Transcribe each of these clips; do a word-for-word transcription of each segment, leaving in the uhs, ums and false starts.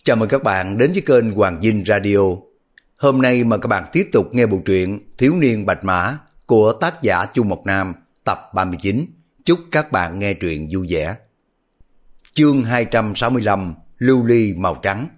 Chào mừng các bạn đến với kênh Hoàng Dinh Radio. Hôm nay mời các bạn tiếp tục nghe bộ truyện Thiếu niên Bạch Mã của tác giả Chu Mộc Nam tập ba mươi chín. Chúc các bạn nghe truyện vui vẻ. Chương hai trăm sáu mươi lăm, lưu ly màu trắng.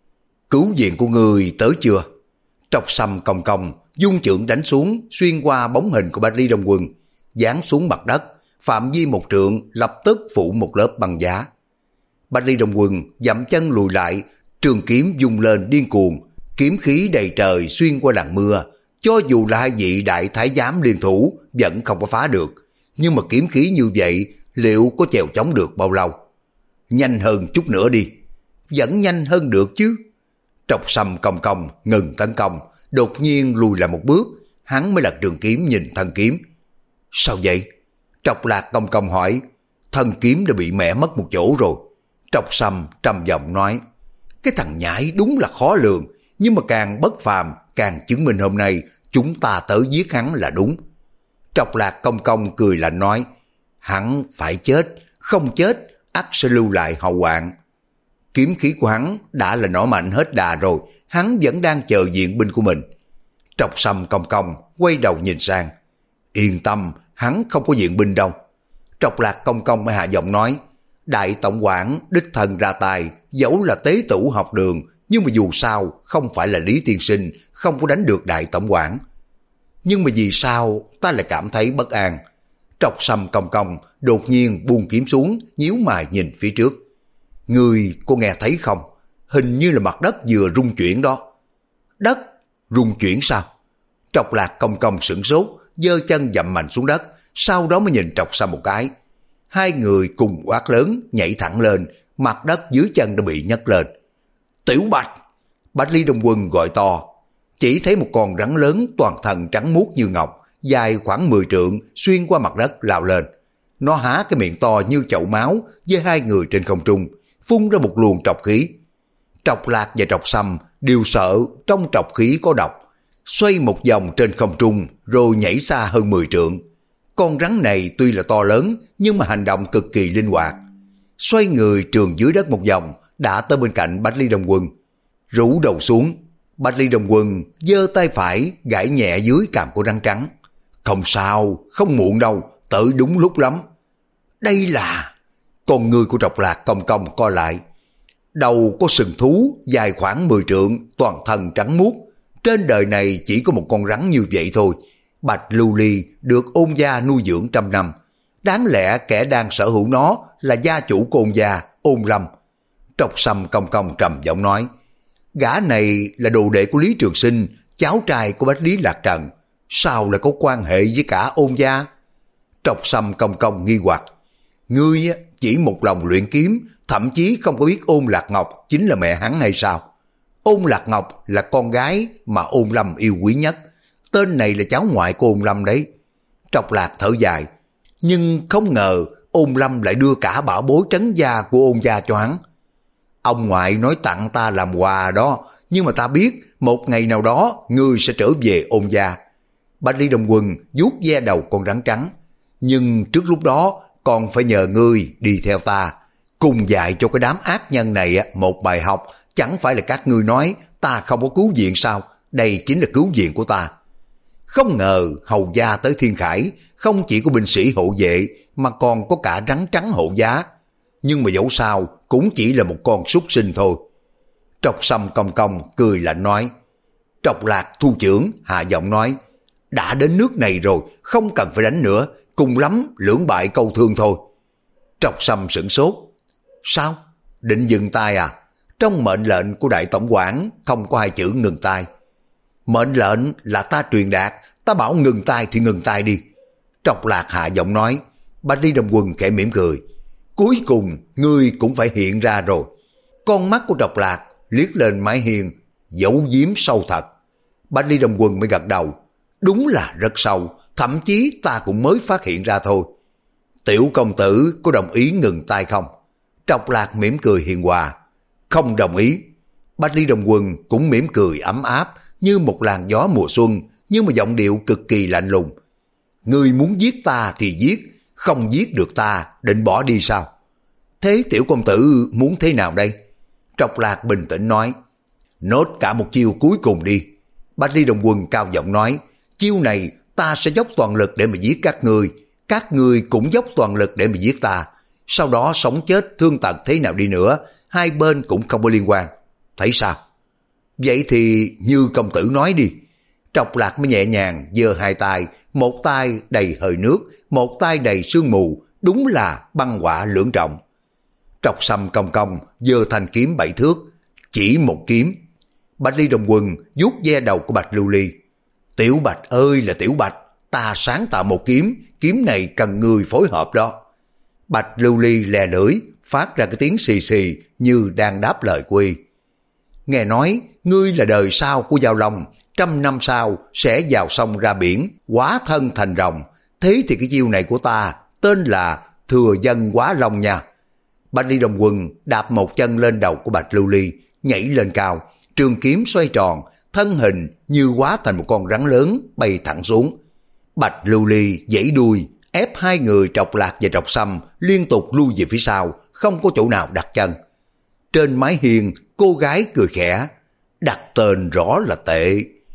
Cứu viện của người tới chưa? Trọc Sâm cong cong, dung chưởng đánh xuống xuyên qua bóng hình của Bách Lý Đông Quân, giáng xuống mặt đất, phạm vi một trượng lập tức phủ một lớp băng giá. Bách Lý Đông Quân dậm chân lùi lại, trường kiếm vung lên điên cuồng, kiếm khí đầy trời xuyên qua làn mưa. Cho dù là hai vị đại thái giám liên thủ vẫn không có phá được, nhưng mà kiếm khí như vậy liệu có chèo chống được bao lâu? Nhanh hơn chút nữa đi. Vẫn nhanh hơn được chứ. Trọc Sâm cong cong ngừng tấn công, đột nhiên lùi lại một bước, hắn mới lật trường kiếm nhìn thân kiếm. Sao vậy? Trọc Lạc cong cong hỏi. Thân kiếm đã bị mẹ mất một chỗ rồi. Trọc Sâm trầm giọng nói, cái thằng nhãi đúng là khó lường, nhưng mà càng bất phàm càng chứng minh hôm nay chúng ta tới giết hắn là đúng. Trọc Lạc cong cong cười lạnh nói, hắn phải chết, không chết ắt sẽ lưu lại hậu hoạn. Kiếm khí của hắn đã là nỏ mạnh hết đà rồi, hắn vẫn đang chờ viện binh của mình. Trọc Sâm cong cong quay đầu nhìn sang, yên tâm, hắn không có viện binh đâu. Trọc Lạc cong cong mới hạ giọng nói, đại tổng quản đích thân ra tay, dẫu là tế tửu học đường, nhưng mà dù sao không phải là Lý Tiên Sinh, không có đánh được đại tổng quản. Nhưng mà vì sao ta lại cảm thấy bất an? Trọc Sâm cong cong đột nhiên buông kiếm xuống, nhíu mày nhìn phía trước. Người có nghe thấy không? Hình như là mặt đất vừa rung chuyển đó. Đất rung chuyển sao? Trọc Lạc cong cong sửng sốt, giơ chân dậm mạnh xuống đất, sau đó mới nhìn Trọc Sâm một cái. Hai người cùng quát lớn nhảy thẳng lên, mặt đất dưới chân đã bị nhấc lên. Tiểu Bạch! Bách Lý Đông Quân gọi to. Chỉ thấy một con rắn lớn toàn thân trắng muốt như ngọc, dài khoảng mười trượng xuyên qua mặt đất lao lên. Nó há cái miệng to như chậu máu với hai người trên không trung, phun ra một luồng trọc khí. Trọc Lạc và Trọc Sâm đều sợ trong trọc khí có độc, xoay một vòng trên không trung rồi nhảy xa hơn mười trượng. Con rắn này tuy là to lớn nhưng mà hành động cực kỳ linh hoạt. Xoay người trường dưới đất một vòng đã tới bên cạnh Bách Lý Đông Quân. Rũ đầu xuống, Bách Lý Đông Quân giơ tay phải gãi nhẹ dưới cằm của rắn trắng. Không sao, không muộn đâu, tới đúng lúc lắm. Đây là... Con người của Trọc Lạc cong cong co lại. Đầu có sừng thú dài khoảng mười trượng, toàn thân trắng muốt. Trên đời này chỉ có một con rắn như vậy thôi. Bạch lưu ly được ôn gia nuôi dưỡng trăm năm. Đáng lẽ kẻ đang sở hữu nó là gia chủ của ôn gia, Ôn Lâm. Trọc Sâm cong cong trầm giọng nói, gã này là đồ đệ của Lý Trường Sinh, cháu trai của Bách Lý Lạc Trần. Sao lại có quan hệ với cả ôn gia? Trọc Sâm cong cong nghi hoặc, ngươi chỉ một lòng luyện kiếm, thậm chí không có biết Ôn Lạc Ngọc chính là mẹ hắn hay sao? Ôn Lạc Ngọc là con gái mà Ôn Lâm yêu quý nhất. Tên này là cháu ngoại của Ôn Lâm đấy. Trọc Lạc thở dài, nhưng không ngờ Ôn Lâm lại đưa cả bảo bối trấn gia của Ôn gia cho hắn. Ông ngoại nói tặng ta làm quà đó, nhưng mà ta biết một ngày nào đó ngươi sẽ trở về Ôn gia. Bách Lý Đông Quân vuốt ve đầu con rắn trắng, nhưng trước lúc đó còn phải nhờ ngươi đi theo ta, cùng dạy cho cái đám ác nhân này một bài học. Chẳng phải là các ngươi nói ta không có cứu viện sao? Đây chính là cứu viện của ta. Không ngờ hầu gia tới Thiên Khải không chỉ có binh sĩ hộ vệ mà còn có cả rắn trắng hộ giá. Nhưng mà dẫu sao cũng chỉ là một con súc sinh thôi. Trọc Sâm cong cong cười lạnh nói. Trọc Lạc thu chưởng hạ giọng nói, đã đến nước này rồi không cần phải đánh nữa, cùng lắm lưỡng bại câu thương thôi. Trọc Sâm sửng sốt. Sao? Định dừng tay à? Trong mệnh lệnh của đại tổng quản không có hai chữ ngừng tay. Mệnh lệnh là ta truyền đạt, ta bảo ngừng tay thì ngừng tay đi. Trọc Lạc hạ giọng nói. Bách Lý Đông Quân khẽ mỉm cười. Cuối cùng ngươi cũng phải hiện ra rồi. Con mắt của Trọc Lạc liếc lên mái hiên, giấu giếm sâu thật. Bách Lý Đông Quân mới gật đầu. Đúng là rất sâu, thậm chí ta cũng mới phát hiện ra thôi. Tiểu công tử có đồng ý ngừng tay không? Trọc Lạc mỉm cười hiền hòa. Không đồng ý. Bách Lý Đông Quân cũng mỉm cười ấm áp như một làn gió mùa xuân, nhưng mà giọng điệu cực kỳ lạnh lùng. Ngươi muốn giết ta thì giết, không giết được ta định bỏ đi sao? Thế tiểu công tử muốn thế nào đây? Trọc Lạc bình tĩnh nói, nốt cả một chiêu cuối cùng đi. Bạch Ly Đồng Quân cao giọng nói, chiêu này ta sẽ dốc toàn lực để mà giết các ngươi, các ngươi cũng dốc toàn lực để mà giết ta. Sau đó sống chết thương tật thế nào đi nữa, hai bên cũng không có liên quan. Thấy sao? Vậy thì như công tử nói đi. Trọc Lạc mới nhẹ nhàng giơ hai tay, một tay đầy hơi nước, một tay đầy sương mù, đúng là băng hỏa lưỡng trọng. Trọc Sâm cong cong giơ thanh kiếm bảy thước, chỉ một kiếm. Bạch Ly Đồng Quân vuốt ve đầu của Bạch Lưu Ly. Tiểu Bạch ơi là Tiểu Bạch, ta sáng tạo một kiếm, kiếm này cần người phối hợp đó. Bạch Lưu Ly lè lưỡi, phát ra cái tiếng xì xì như đang đáp lời của y. Nghe nói, ngươi là đời sau của Giao Long, trăm năm sau sẽ vào sông ra biển, hóa thân thành rồng. Thế thì cái chiêu này của ta tên là Thừa Dân Hóa Long nha. Bạch Ly Đồng Quân đạp một chân lên đầu của Bạch Lưu Ly, nhảy lên cao, trường kiếm xoay tròn, thân hình như hóa thành một con rắn lớn bay thẳng xuống. Bạch Lưu Ly giãy đuôi, ép hai người Trọc Lạc và Trọc Sâm liên tục lui về phía sau, không có chỗ nào đặt chân. Trên mái hiên, cô gái cười khẽ, đặt tên rõ là tệ.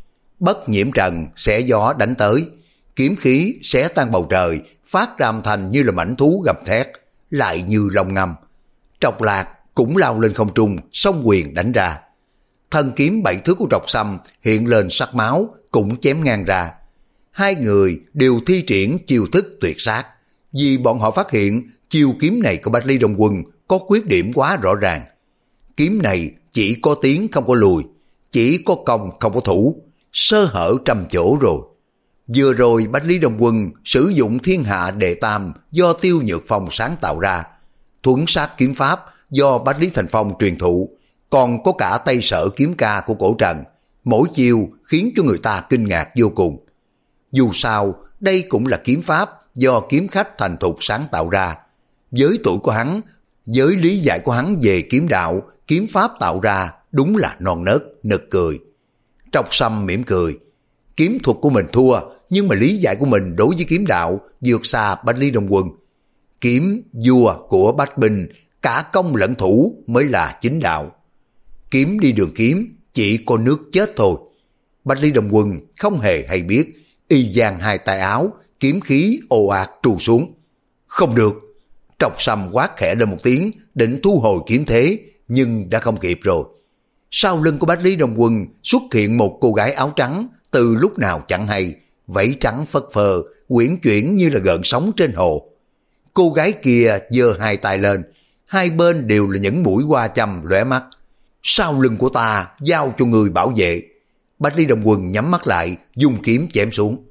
Bất Nhiễm Trần xẻ gió đánh tới, kiếm khí xé tan bầu trời, phát ra âm thanh như là mãnh thú gầm thét, lại như long ngâm. Trọc Lạc cũng lao lên không trung, song quyền đánh ra. Thân kiếm bảy thước của Trọc Sâm hiện lên sắc máu, cũng chém ngang ra. Hai người đều thi triển chiêu thức tuyệt sát, vì bọn họ phát hiện chiêu kiếm này của Bạch Ly Đồng Quân có khuyết điểm quá rõ ràng. Kiếm này chỉ có tiến không có lùi, chỉ có công không có thủ, sơ hở trăm chỗ rồi. Vừa rồi Bạch Ly Đồng Quân sử dụng Thiên Hạ Đệ Tam do Tiêu Nhược Phong sáng tạo ra, thuấn sát kiếm pháp do Bách Lý Thành Phong truyền thụ, còn có cả Tây Sở kiếm ca của Cổ Trần, mỗi chiêu khiến cho người ta kinh ngạc vô cùng. Dù sao, đây cũng là kiếm pháp do kiếm khách thành thục sáng tạo ra. Với tuổi của hắn, với lý giải của hắn về kiếm đạo, kiếm pháp tạo ra đúng là non nớt, nực cười. Trọc Sâm mỉm cười. Kiếm thuật của mình thua, nhưng mà lý giải của mình đối với kiếm đạo vượt xa Bạch Ly Đồng Quân. Kiếm vua của Bách Binh, cả công lẫn thủ mới là chính đạo. Kiếm đi đường kiếm, chỉ có nước chết thôi. Bạch Ly Đồng Quân không hề hay biết, y giang hai tay áo, kiếm khí ồ ạt trù xuống. Không được. Trọc Sâm quát khẽ lên một tiếng, định thu hồi kiếm thế, nhưng đã không kịp rồi. Sau lưng của Bạch Lý Đồng Quân xuất hiện một cô gái áo trắng, từ lúc nào chẳng hay, vảy trắng phất phơ, uyển chuyển như là gợn sóng trên hồ. Cô gái kia giơ hai tay lên, hai bên đều là những mũi hoa châm lóe mắt. Sau lưng của ta giao cho người bảo vệ. Bạch Lý Đồng Quân nhắm mắt lại, dùng kiếm chém xuống.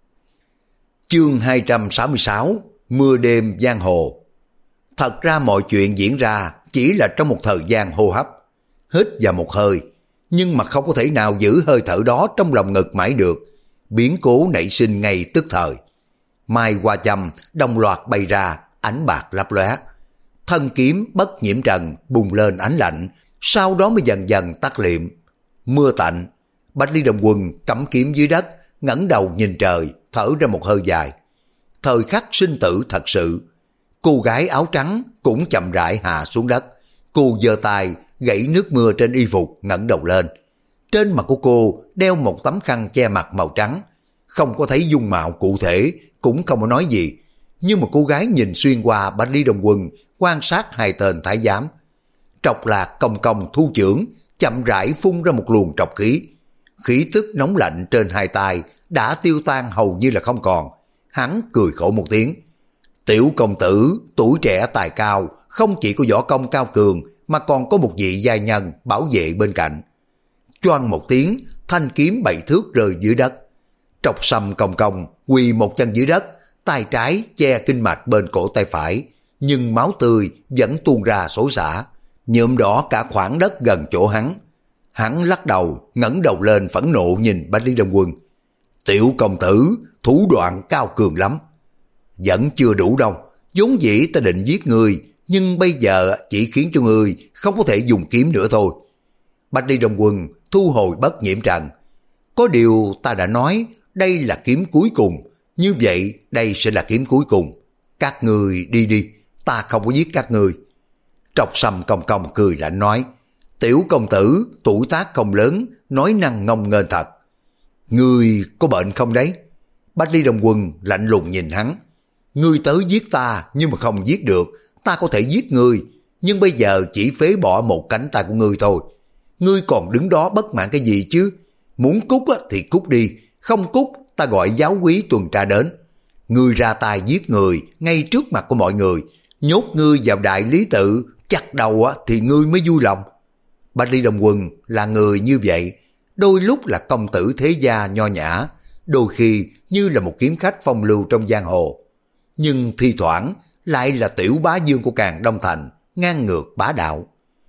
Chương hai trăm sáu mươi sáu, Mưa đêm giang hồ. Thật ra mọi chuyện diễn ra chỉ là trong một thời gian hô hấp. Hít vào một hơi, nhưng mà không có thể nào giữ hơi thở đó trong lòng ngực mãi được. Biến cố nảy sinh ngay tức thời. Mai hoa châm đồng loạt bay ra, ánh bạc lấp lóe. Thân kiếm Bất Nhiễm Trần bùng lên ánh lạnh, sau đó mới dần dần tắt liệm. Mưa tạnh, Bạch Lý Đồng Quân cắm kiếm dưới đất, ngẩng đầu nhìn trời, thở ra một hơi dài. Thời khắc sinh tử thật sự. Cô gái áo trắng cũng chậm rãi hạ xuống đất. Cô giơ tay gãy nước mưa trên y phục, ngẩng đầu lên. Trên mặt của cô đeo một tấm khăn che mặt màu trắng. Không có thấy dung mạo cụ thể, cũng không có nói gì. Nhưng mà cô gái nhìn xuyên qua Bạch Lý Đồng Quân, quan sát hai tên thái giám. Trọc Lạc cong cong thu chưởng, chậm rãi phun ra một luồng trọc khí. Khí tức nóng lạnh trên hai tay đã tiêu tan hầu như là không còn. Hắn cười khổ một tiếng. Tiểu công tử, tuổi trẻ tài cao, không chỉ có võ công cao cường, mà còn có một vị giai nhân bảo vệ bên cạnh. Choang một tiếng, thanh kiếm bảy thước rơi dưới đất. Trọc Sâm cong cong quỳ một chân dưới đất, tay trái che kinh mạch bên cổ tay phải, nhưng máu tươi vẫn tuôn ra xối xả, nhuộm đỏ cả khoảng đất gần chỗ hắn. Hắn lắc đầu, ngẩng đầu lên phẫn nộ nhìn Bạch Lý Đồng Quân. Tiểu công tử, thủ đoạn cao cường lắm. Vẫn chưa đủ đâu, vốn dĩ ta định giết người, nhưng bây giờ chỉ khiến cho người không có thể dùng kiếm nữa thôi. Bạch Lý Đồng Quân thu hồi Bất Nhiễm Trần. Có điều ta đã nói đây là kiếm cuối cùng, như vậy đây sẽ là kiếm cuối cùng. Các người đi đi, ta không có giết các người. Trọc Sâm cong cong cười lạnh nói, Tiểu công tử tuổi tác không lớn, nói năng ngông nghênh thật. Ngươi có bệnh không đấy? Bách Lý Đông Quân lạnh lùng nhìn hắn. Ngươi tới giết ta nhưng mà không giết được, ta có thể giết ngươi, nhưng bây giờ chỉ phế bỏ một cánh tay của ngươi thôi. Ngươi còn đứng đó bất mãn cái gì chứ? Muốn cút thì cút đi, không cút ta gọi giáo úy tuần tra đến. Ngươi ra tay giết người ngay trước mặt của mọi người, nhốt ngươi vào đại lý tự, chặt đầu thì ngươi mới vui lòng. Bách Lý Đông Quân là người như vậy, đôi lúc là công tử thế gia nho nhã, đôi khi như là một kiếm khách phong lưu trong giang hồ, nhưng thi thoảng lại là tiểu bá vương của Càn Đông Thành, ngang ngược bá đạo.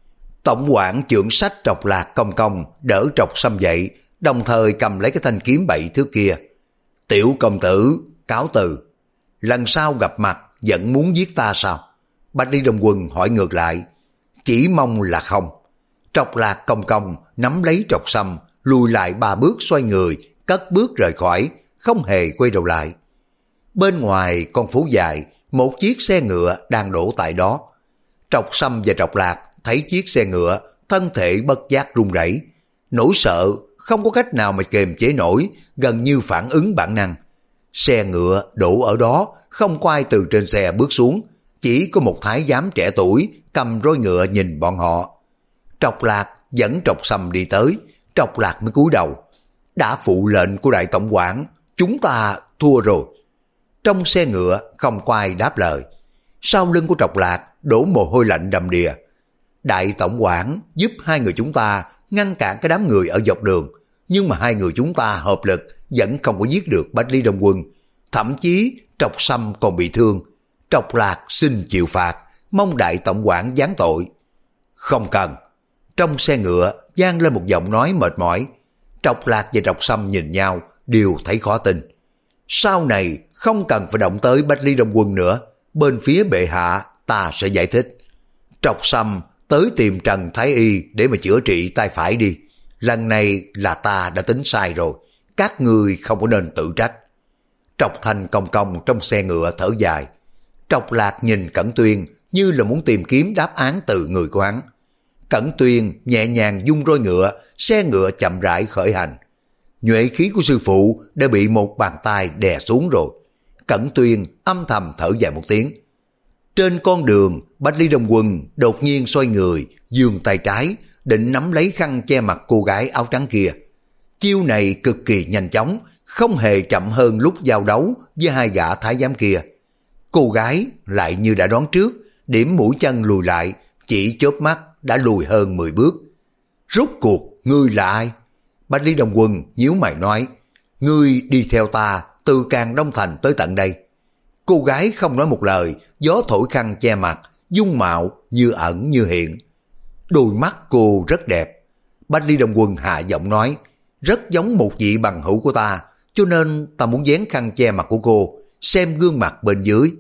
Tổng quản trưởng sách Trọc Lạc công công đỡ Trọc Sâm dậy, đồng thời cầm lấy cái thanh kiếm bảy thước kia. Tiểu công tử, cáo từ. Lần sau gặp mặt vẫn muốn giết ta sao? Bách Lý Đông Quân hỏi ngược lại. Chỉ mong là không. Trọc Lạc công công nắm lấy Trọc Sâm, lùi lại ba bước xoay người, cất bước rời khỏi, không hề quay đầu lại. Bên ngoài con phố dài, một chiếc xe ngựa đang đổ tại đó. Trọc Sâm và Trọc Lạc thấy chiếc xe ngựa, thân thể bất giác run rẩy, nỗi sợ không có cách nào mà kiềm chế nổi, gần như phản ứng bản năng. Xe ngựa đổ ở đó, không có ai từ trên xe bước xuống, chỉ có một thái giám trẻ tuổi cầm roi ngựa nhìn bọn họ. Trọc Lạc dẫn Trọc Sâm đi tới, Trọc Lạc mới cúi đầu. Đã phụ lệnh của đại tổng quản, chúng ta thua rồi. Trong xe ngựa không có ai đáp lời. Sau lưng của Trọc Lạc đổ mồ hôi lạnh đầm đìa. Đại tổng quản giúp hai người chúng ta ngăn cản cái đám người ở dọc đường, nhưng mà hai người chúng ta hợp lực vẫn không có giết được Bách Lý Đông Quân. Thậm chí Trọc Sâm còn bị thương. Trọc Lạc xin chịu phạt, mong đại tổng quản giáng tội. Không cần. Trong xe ngựa vang lên một giọng nói mệt mỏi. Trọc Lạc và Trọc Sâm nhìn nhau đều thấy khó tin. Sau này không cần phải động tới Bách Lý Đông Quân nữa, bên phía bệ hạ ta sẽ giải thích. Trọc Sâm tới tìm Trần Thái Y để mà chữa trị tay phải đi. Lần này là ta đã tính sai rồi, các ngươi không có nên tự trách. Trọc Thành công công trong xe ngựa thở dài. Trọc Lạc nhìn Cẩn Tuyên như là muốn tìm kiếm đáp án từ người của hắn. Cẩn Tuyên nhẹ nhàng dung roi ngựa, xe ngựa chậm rãi khởi hành. Nhuệ khí của sư phụ đã bị một bàn tay đè xuống rồi. Cẩn Tuyên âm thầm thở dài một tiếng. Trên con đường, Bách Lý Đông Quân đột nhiên xoay người, giương tay trái, định nắm lấy khăn che mặt cô gái áo trắng kia. Chiêu này cực kỳ nhanh chóng, không hề chậm hơn lúc giao đấu với hai gã thái giám kia. Cô gái lại như đã đoán trước, điểm mũi chân lùi lại, chỉ chớp mắt đã lùi hơn mười bước. Rốt cuộc, ngươi là ai? Bách Lý Đông Quân nhíu mày nói, ngươi đi theo ta từ Càn Đông Thành tới tận đây. Cô gái không nói một lời, gió thổi khăn che mặt, dung mạo như ẩn như hiện. Đôi mắt cô rất đẹp. Bách Lý Đông Quân hạ giọng nói, rất giống một vị bằng hữu của ta, cho nên ta muốn dán khăn che mặt của cô, xem gương mặt bên dưới.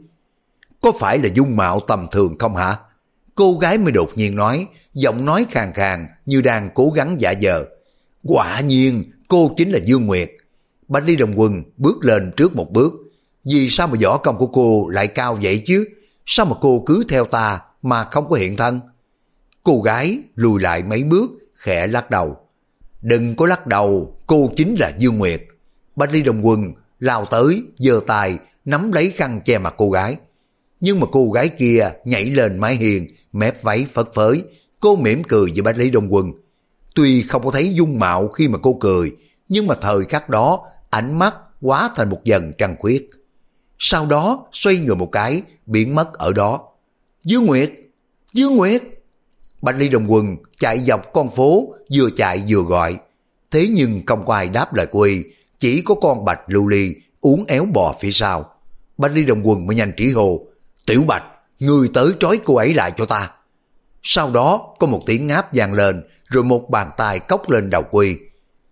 Có phải là dung mạo tầm thường không hả? Cô gái mới đột nhiên nói, giọng nói khàn khàn như đang cố gắng giả vờ. Quả nhiên cô chính là Dương Nguyệt. Bách Lý Đông Quân bước lên trước một bước. Vì sao mà võ công của cô lại cao vậy chứ? Sao mà cô cứ theo ta mà không có hiện thân? Cô gái lùi lại mấy bước, khẽ lắc đầu. Đừng có lắc đầu, cô chính là Dương Nguyệt. Bách Lý Đông Quân lao tới, giơ tay nắm lấy khăn che mặt cô gái. Nhưng mà cô gái kia nhảy lên mái hiên, mép váy phất phới. Cô mỉm cười với Bách Lý Đông Quân. Tuy không có thấy dung mạo khi mà cô cười, nhưng mà thời khắc đó ánh mắt hóa thành một dần trăng khuyết. Sau đó xoay người một cái, biến mất ở đó. Dương Nguyệt! Dương Nguyệt! Bách Lý Đông Quân chạy dọc con phố, vừa chạy vừa gọi. Thế nhưng không có ai đáp lời cô y, chỉ có con Bạch Lưu Ly uốn éo bò phía sau. Bách Lý Đông Quân mới nhanh trí hồ, Tiểu Bạch, ngươi tới trói cô ấy lại cho ta. Sau đó có một tiếng ngáp vang lên, rồi một bàn tay cốc lên đầu cô y.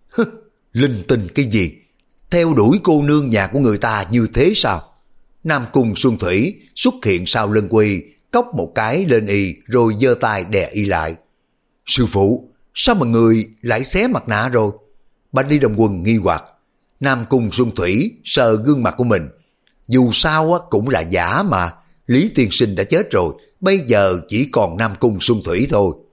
Linh tinh cái gì? Theo đuổi cô nương nhà của người ta như thế sao? Nam Cung Xuân Thủy xuất hiện sau lưng cô y, cốc một cái lên y rồi giơ tay đè y lại. Sư phụ, sao mà người lại xé mặt nạ rồi? Bách Lý Đông Quân nghi hoặc. Nam Cung Xuân Thủy sờ gương mặt của mình. Dù sao cũng là giả mà, Lý Tiên Sinh đã chết rồi, bây giờ chỉ còn Nam Cung Xuân Thủy thôi.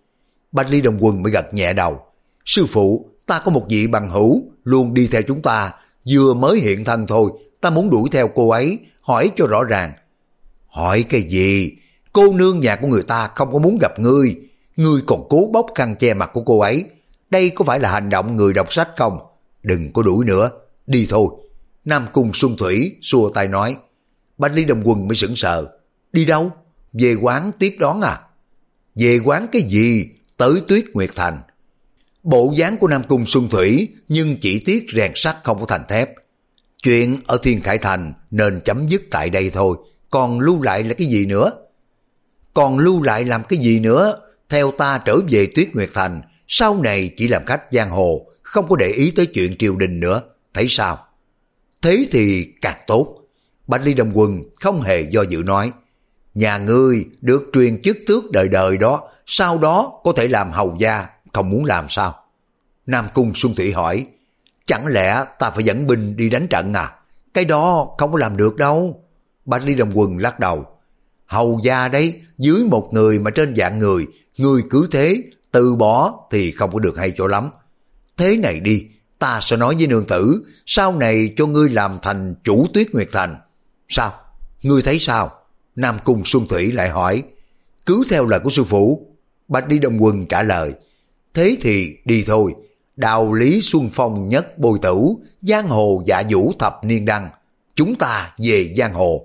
Bạch Lý Đông Quân mới gật nhẹ đầu. Sư phụ, ta có một vị bằng hữu luôn đi theo chúng ta, vừa mới hiện thân thôi, ta muốn đuổi theo cô ấy, hỏi cho rõ ràng. Hỏi cái gì? Cô nương nhà của người ta không có muốn gặp ngươi, ngươi còn cố bóc khăn che mặt của cô ấy. Đây có phải là hành động người đọc sách không? Đừng có đuổi nữa, đi thôi. Nam Cung Xuân Thủy xua tay nói. Bạch Lý Đông Quân mới sững sờ. Đi đâu? Về quán tiếp đón à? Về quán cái gì? Tới Tuyết Nguyệt Thành. Bộ dáng của Nam Cung Xuân Thủy nhưng chỉ tiếc rèn sắt không có thành thép. Chuyện ở Thiên Khải Thành nên chấm dứt tại đây thôi, còn lưu lại là cái gì nữa? Còn lưu lại làm cái gì nữa? Theo ta trở về Tuyết Nguyệt Thành, sau này chỉ làm khách giang hồ, không có để ý tới chuyện triều đình nữa, thấy sao? Thế thì càng tốt. Bạch Lý Đông Quân không hề do dự nói. Nhà ngươi được truyền chức tước đời đời đó, sau đó có thể làm hầu gia, không muốn làm sao? Nam Cung Xuân Thủy hỏi. Chẳng lẽ ta phải dẫn binh đi đánh trận à? Cái đó không có làm được đâu. Bạch Lý Đông Quân lắc đầu. Hầu gia đấy, dưới một người mà trên vạn người, người cứ thế, từ bỏ thì không có được hay cho lắm. Thế này đi, ta sẽ nói với nương tử, sau này cho ngươi làm thành chủ Tuyết Nguyệt Thành. Sao? Ngươi thấy sao? Nam Cung Xuân Thủy lại hỏi. Cứ theo lời của sư phụ. Bạch Lý Đông Quân trả lời. Thế thì đi thôi. Đạo lý xuân phong nhất bồi tử, giang hồ dạ vũ thập niên đăng. Chúng ta về giang hồ.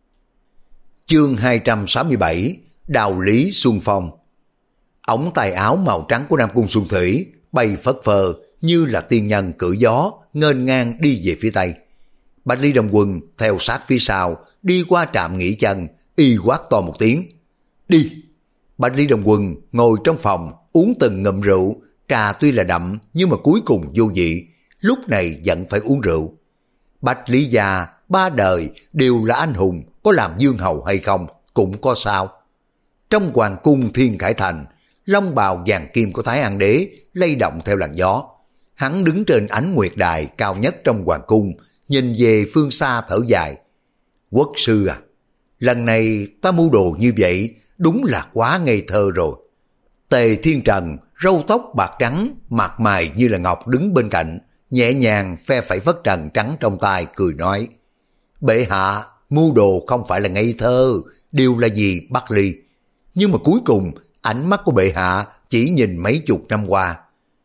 Chương hai trăm sáu mươi bảy. Đạo lý xuân phong. Ống tay áo màu trắng của Nam Cung Xuân Thủy bay phất phơ như là tiên nhân cưỡi gió, nghênh ngang đi về phía tây. Bạch Lý Đông Quân theo sát phía sau, đi qua trạm nghỉ chân, y quát to một tiếng. Đi! Bạch Lý Đông Quân ngồi trong phòng, uống từng ngụm rượu, trà tuy là đậm nhưng mà cuối cùng vô vị, lúc này vẫn phải uống rượu. Bạch Lý gia ba đời đều là anh hùng, có làm dương hầu hay không cũng có sao. Trong hoàng cung Thiên Khải Thành, long bào vàng kim của Thái An Đế lay động theo làn gió. Hắn đứng trên ánh nguyệt đài cao nhất trong hoàng cung, nhìn về phương xa thở dài. Quốc sư à, lần này ta mưu đồ như vậy đúng là quá ngây thơ rồi. Tề Thiên Trần, râu tóc bạc trắng, mặt mày như là ngọc đứng bên cạnh, nhẹ nhàng phe phẩy phất trần trắng trong tay cười nói. Bệ hạ, mưu đồ không phải là ngây thơ, đều là gì Bắc Ly. Nhưng mà cuối cùng, ánh mắt của bệ hạ chỉ nhìn mấy chục năm qua.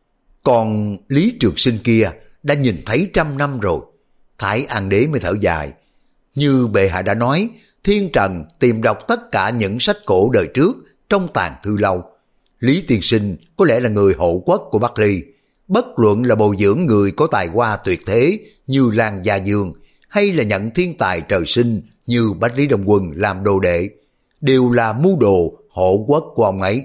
Còn Lý Trường Sinh kia đã nhìn thấy trăm năm rồi. Thái An Đế mới thở dài. Như bệ hạ đã nói, Thiên Trần tìm đọc tất cả những sách cổ đời trước trong tàng thư lâu. Lý Tiên Sinh có lẽ là người hộ quốc của Bắc Ly. Bất luận là bồi dưỡng người có tài hoa tuyệt thế như Lan Gia Dương, hay là nhận thiên tài trời sinh như Bạch Lý Đông Quân làm đồ đệ, đều là mưu đồ hộ quốc của ông ấy.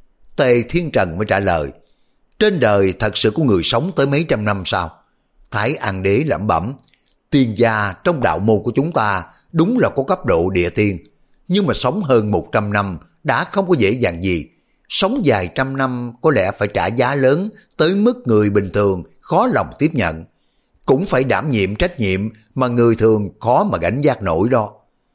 Tề Thiên Trần mới trả lời. Trên đời thật sự có người sống tới mấy trăm năm sao? Thái An Đế lẩm bẩm. Tiên gia trong đạo môn của chúng ta đúng là có cấp độ địa tiên, nhưng mà sống hơn một trăm năm đã không có dễ dàng gì. Sống vài trăm năm có lẽ phải trả giá lớn tới mức người bình thường khó lòng tiếp nhận. Cũng phải đảm nhiệm trách nhiệm mà người thường khó mà gánh vác nổi đó.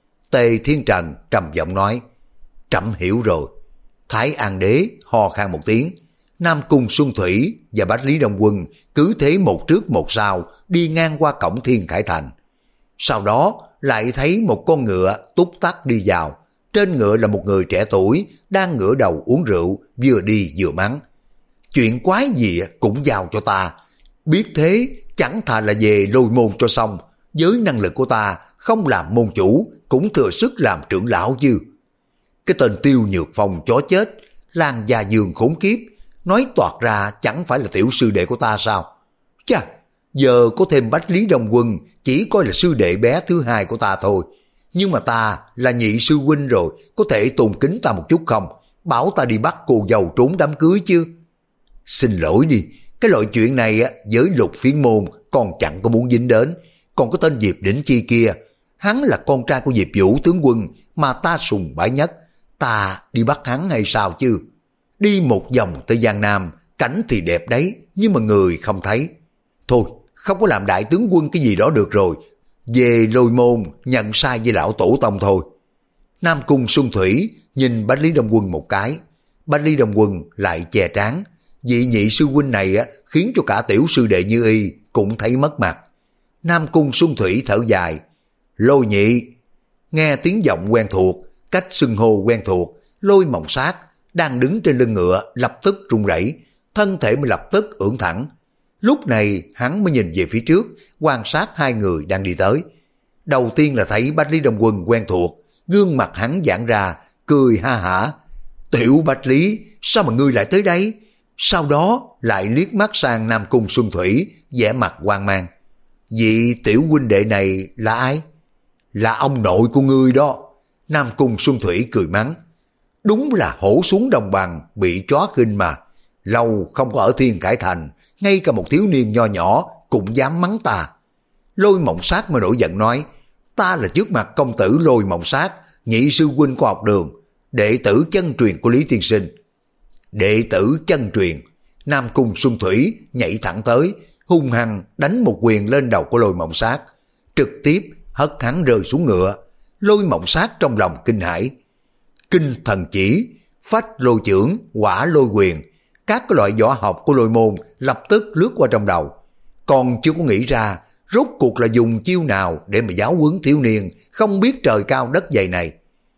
Tề Thiên Trần trầm giọng nói. Trẫm hiểu rồi. Thái An Đế ho khan một tiếng. Nam Cung Xuân Thủy và Bạch Lý Đông Quân cứ thế một trước một sau đi ngang qua cổng Thiên Khải Thành. Sau đó lại thấy một con ngựa túc tắc đi vào. Trên ngựa là một người trẻ tuổi đang ngửa đầu uống rượu, vừa đi vừa mắng. Chuyện quái gì cũng giao cho ta. Biết thế chẳng thà là về lôi môn cho xong. Với năng lực của ta không làm môn chủ cũng thừa sức làm trưởng lão chứ. Cái tên Tiêu Nhược Phong chó chết, Lan Gia Dương khốn kiếp, nói toạc ra chẳng phải là tiểu sư đệ của ta sao? Chà, giờ có thêm Bách Lý Đông Quân chỉ coi là sư đệ bé thứ hai của ta thôi. Nhưng mà ta là nhị sư huynh rồi, có thể tôn kính ta một chút không? Bảo ta đi bắt cô dâu trốn đám cưới chứ. Xin lỗi đi, cái loại chuyện này với Lục Phiến Môn còn chẳng có muốn dính đến. Còn cái tên Diệp Đỉnh Chi kia, hắn là con trai của Diệp Vũ tướng quân mà ta sùng bái nhất. Ta đi bắt hắn hay sao chứ? Đi một vòng tới Giang Nam, cảnh thì đẹp đấy, nhưng mà người không thấy. Thôi, không có làm đại tướng quân cái gì đó được rồi. Về lôi môn, nhận sai với lão tổ tông thôi. Nam Cung Xuân Thủy nhìn Bách Lý Đông Quân một cái. Bạch Ly Đồng Quân lại che trán. Vị nhị sư huynh này á, khiến cho cả tiểu sư đệ Như Y cũng thấy mất mặt. Nam Cung Xuân Thủy thở dài. Lôi nhị. Nghe tiếng giọng quen thuộc, cách xưng hô quen thuộc, Lôi Mộng Sát đang đứng trên lưng ngựa lập tức run rẩy, thân thể mới lập tức ưỡn thẳng. Lúc này hắn mới nhìn về phía trước, quan sát hai người đang đi tới. Đầu tiên là thấy Bạch Lý Đồng Quân quen thuộc, gương mặt hắn giãn ra, cười ha hả. Tiểu Bạch Lý, sao mà ngươi lại tới đây? Sau đó lại liếc mắt sang Nam Cung Xuân Thủy, vẻ mặt hoang mang. Vị tiểu huynh đệ này là ai? Là ông nội của ngươi đó. Nam Cung Xuân Thủy cười mắng. Đúng là hổ xuống đồng bằng, bị chó khinh mà. Lâu không có ở Thiên Cải Thành, ngay cả một thiếu niên nho nhỏ cũng dám mắng ta. Lôi Mộng Sát mới nổi giận nói, ta là trước mặt công tử Lôi Mộng Sát, nhị sư huynh của học đường, đệ tử chân truyền của Lý Tiên Sinh. Đệ tử chân truyền. Nam Cung Xuân Thủy nhảy thẳng tới, hung hăng đánh một quyền lên đầu của Lôi Mộng Sát, trực tiếp hất hắn rơi xuống ngựa. Lôi Mộng Sát trong lòng kinh hãi. Kinh thần chỉ, phách lôi chưởng, hỏa lôi quyền, các cái loại võ học của lôi môn lập tức lướt qua trong đầu. Còn chưa có nghĩ ra rốt cuộc là dùng chiêu nào để mà giáo huấn thiếu niên không biết trời cao đất dày này,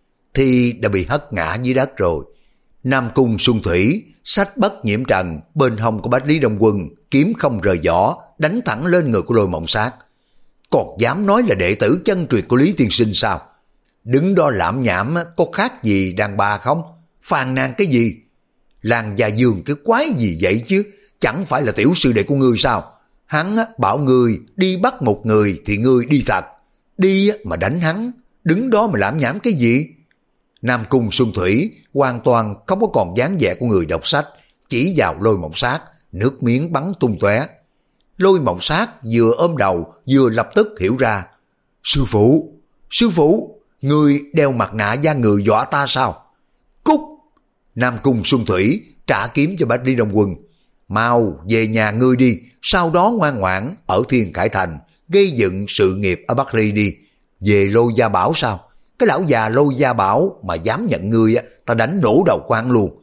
thì đã bị hất ngã dưới đất rồi. Nam Cung Xuân Thủy sách bất nhiễm trần bên hông của Bạch Lý Đồng Quân, kiếm không rời vỏ, đánh thẳng lên người của Lôi Mộng Sát. Còn dám nói là đệ tử chân truyền của Lý Tiên Sinh sao? Đứng đó lảm nhảm có khác gì đàn bà không? Phàn nàn cái gì? Làng già giường cái quái gì vậy chứ? Chẳng phải là tiểu sư đệ của ngươi sao? Hắn bảo ngươi đi bắt một người thì ngươi đi thật. Đi mà đánh hắn, đứng đó mà lảm nhảm cái gì? Nam Cung Xuân Thủy hoàn toàn không có còn dáng vẻ của người đọc sách, chỉ vào Lôi Mộng Sát, nước miếng bắn tung tóe. Lôi Mộng Sát vừa ôm đầu vừa lập tức hiểu ra. Sư phụ, sư phụ, ngươi đeo mặt nạ da người dọa ta sao? Cút! Nam Cung Xuân Thủy trả kiếm cho Bạch Lý Đồng Quân. Mau về nhà ngươi đi, sau đó ngoan ngoãn ở Thiên Cải Thành gây dựng sự nghiệp ở Bắc Ly đi. Về Lôi Gia Bảo sao? Cái lão già Lôi Gia Bảo mà dám nhận ngươi, ta đánh nổ đầu quan luôn.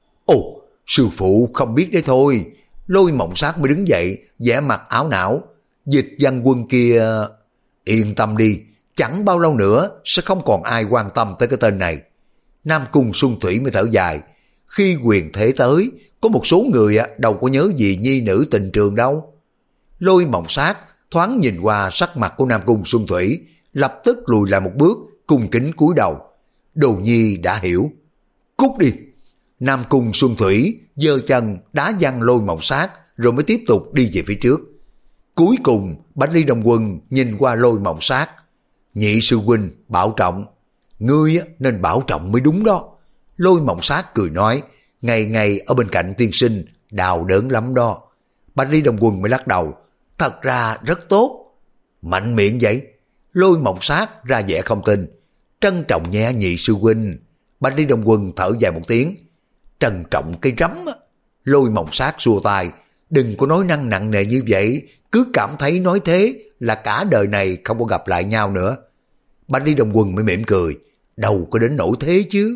Ồ, sư phụ không biết đấy thôi. Lôi Mộng Sát mới đứng dậy, vẻ mặt áo não. Dịch Văn Quân kia... Yên tâm đi, chẳng bao lâu nữa sẽ không còn ai quan tâm tới cái tên này. Nam Cung Xuân Thủy mới thở dài. Khi quyền thế tới, có một số người đâu có nhớ gì nhi nữ tình trường đâu. Lôi Mộng Sát thoáng nhìn qua sắc mặt của Nam Cung Xuân Thủy, lập tức lùi lại một bước, cung kính cúi đầu. Đồ nhi đã hiểu. Cút đi! Nam Cung Xuân Thủy giơ chân đá văng Lôi Mộng Sát, rồi mới tiếp tục đi về phía trước. Cuối cùng Bạch Lý Đồng Quân nhìn qua Lôi Mộng Sát. Nhị sư huynh bảo trọng. Ngươi nên bảo trọng mới đúng đó. Lôi Mộng Sát cười nói, ngày ngày ở bên cạnh tiên sinh đau đớn lắm đó. Bạch Lý Đồng Quân mới lắc đầu, thật ra rất tốt. Mạnh miệng vậy? Lôi Mộng Sát ra vẻ không tin. Trân trọng nhé nhị sư huynh. Bạch Lý Đồng Quân thở dài một tiếng. Trân trọng cái rắm á. Lôi Mộng Sát xua tay, đừng có nói năng nặng nề như vậy, cứ cảm thấy nói thế là cả đời này không có gặp lại nhau nữa. Bạch Lý Đồng Quân mới mỉm cười, đâu có đến nỗi thế chứ.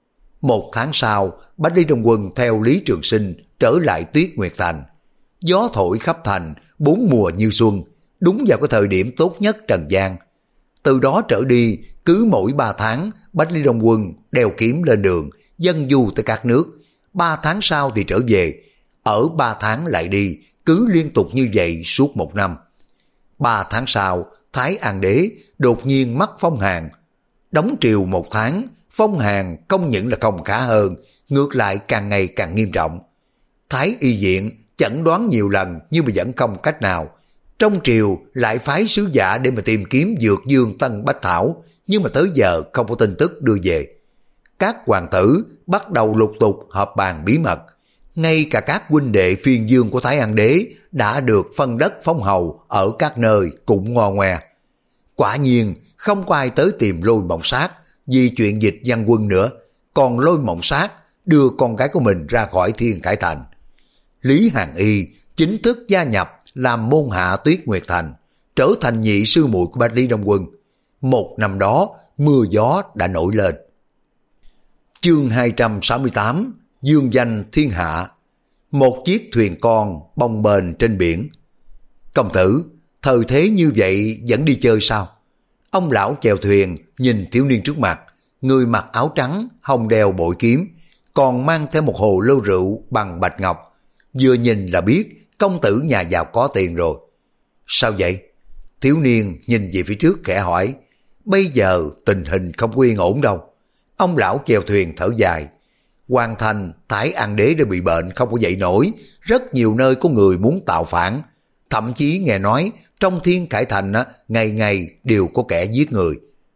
Một tháng sau, Bạch Lý Đồng Quân theo Lý Trường Sinh trở lại Tuyết Nguyệt Thành. Gió thổi khắp thành, bốn mùa như xuân, đúng vào cái thời điểm tốt nhất trần gian. Từ đó trở đi, cứ mỗi ba tháng, Bạch Lý Đồng Quân đeo kiếm lên đường, dân du tới các nước. Ba tháng sau thì trở về, ở ba tháng lại đi, cứ liên tục như vậy suốt một năm. Ba tháng sau, Thái An Đế đột nhiên mắc phong hàn. Đóng triều một tháng, phong hàn không những là không khá hơn, ngược lại càng ngày càng nghiêm trọng. Thái y viện chẩn đoán nhiều lần nhưng mà vẫn không cách nào. Trong triều lại phái sứ giả để mà tìm kiếm dược dương Tân Bách Thảo, nhưng mà tới giờ không có tin tức đưa về. Các hoàng tử bắt đầu lục tục họp bàn bí mật. Ngay cả các huynh đệ phiên dương của Thái An Đế đã được phân đất phong hầu ở các nơi cũng ngo ngoe. Quả nhiên không có ai tới tìm Lôi Mộng Sát vì chuyện Dịch Văn Quân nữa, còn Lôi Mộng Sát đưa con gái của mình ra khỏi Thiên Cải Thành. Lý Hàn Y chính thức gia nhập làm môn hạ Tuyết Nguyệt Thành, trở thành nhị sư muội của Bạch Lý Đồng Quân. Một năm đó, mưa gió đã nổi lên. Chương hai trăm sáu mươi tám, dương danh thiên hạ. Một chiếc thuyền con bồng bềnh trên biển. Công tử, thời thế như vậy vẫn đi chơi sao? Ông lão chèo thuyền nhìn thiếu niên trước mặt, người mặc áo trắng, hông đeo bội kiếm, còn mang theo một hồ lô rượu bằng bạch ngọc. Vừa nhìn là biết công tử nhà giàu có tiền rồi. Sao vậy? Thiếu niên nhìn về phía trước khẽ hỏi. Bây giờ tình hình không yên ổn đâu. Ông lão chèo thuyền thở dài. Hoàng thành Thái An Đế đã bị bệnh không có dậy nổi, rất nhiều nơi có người muốn tạo phản. Thậm chí nghe nói trong Thiên Khải Thành á, ngày ngày đều có kẻ giết người.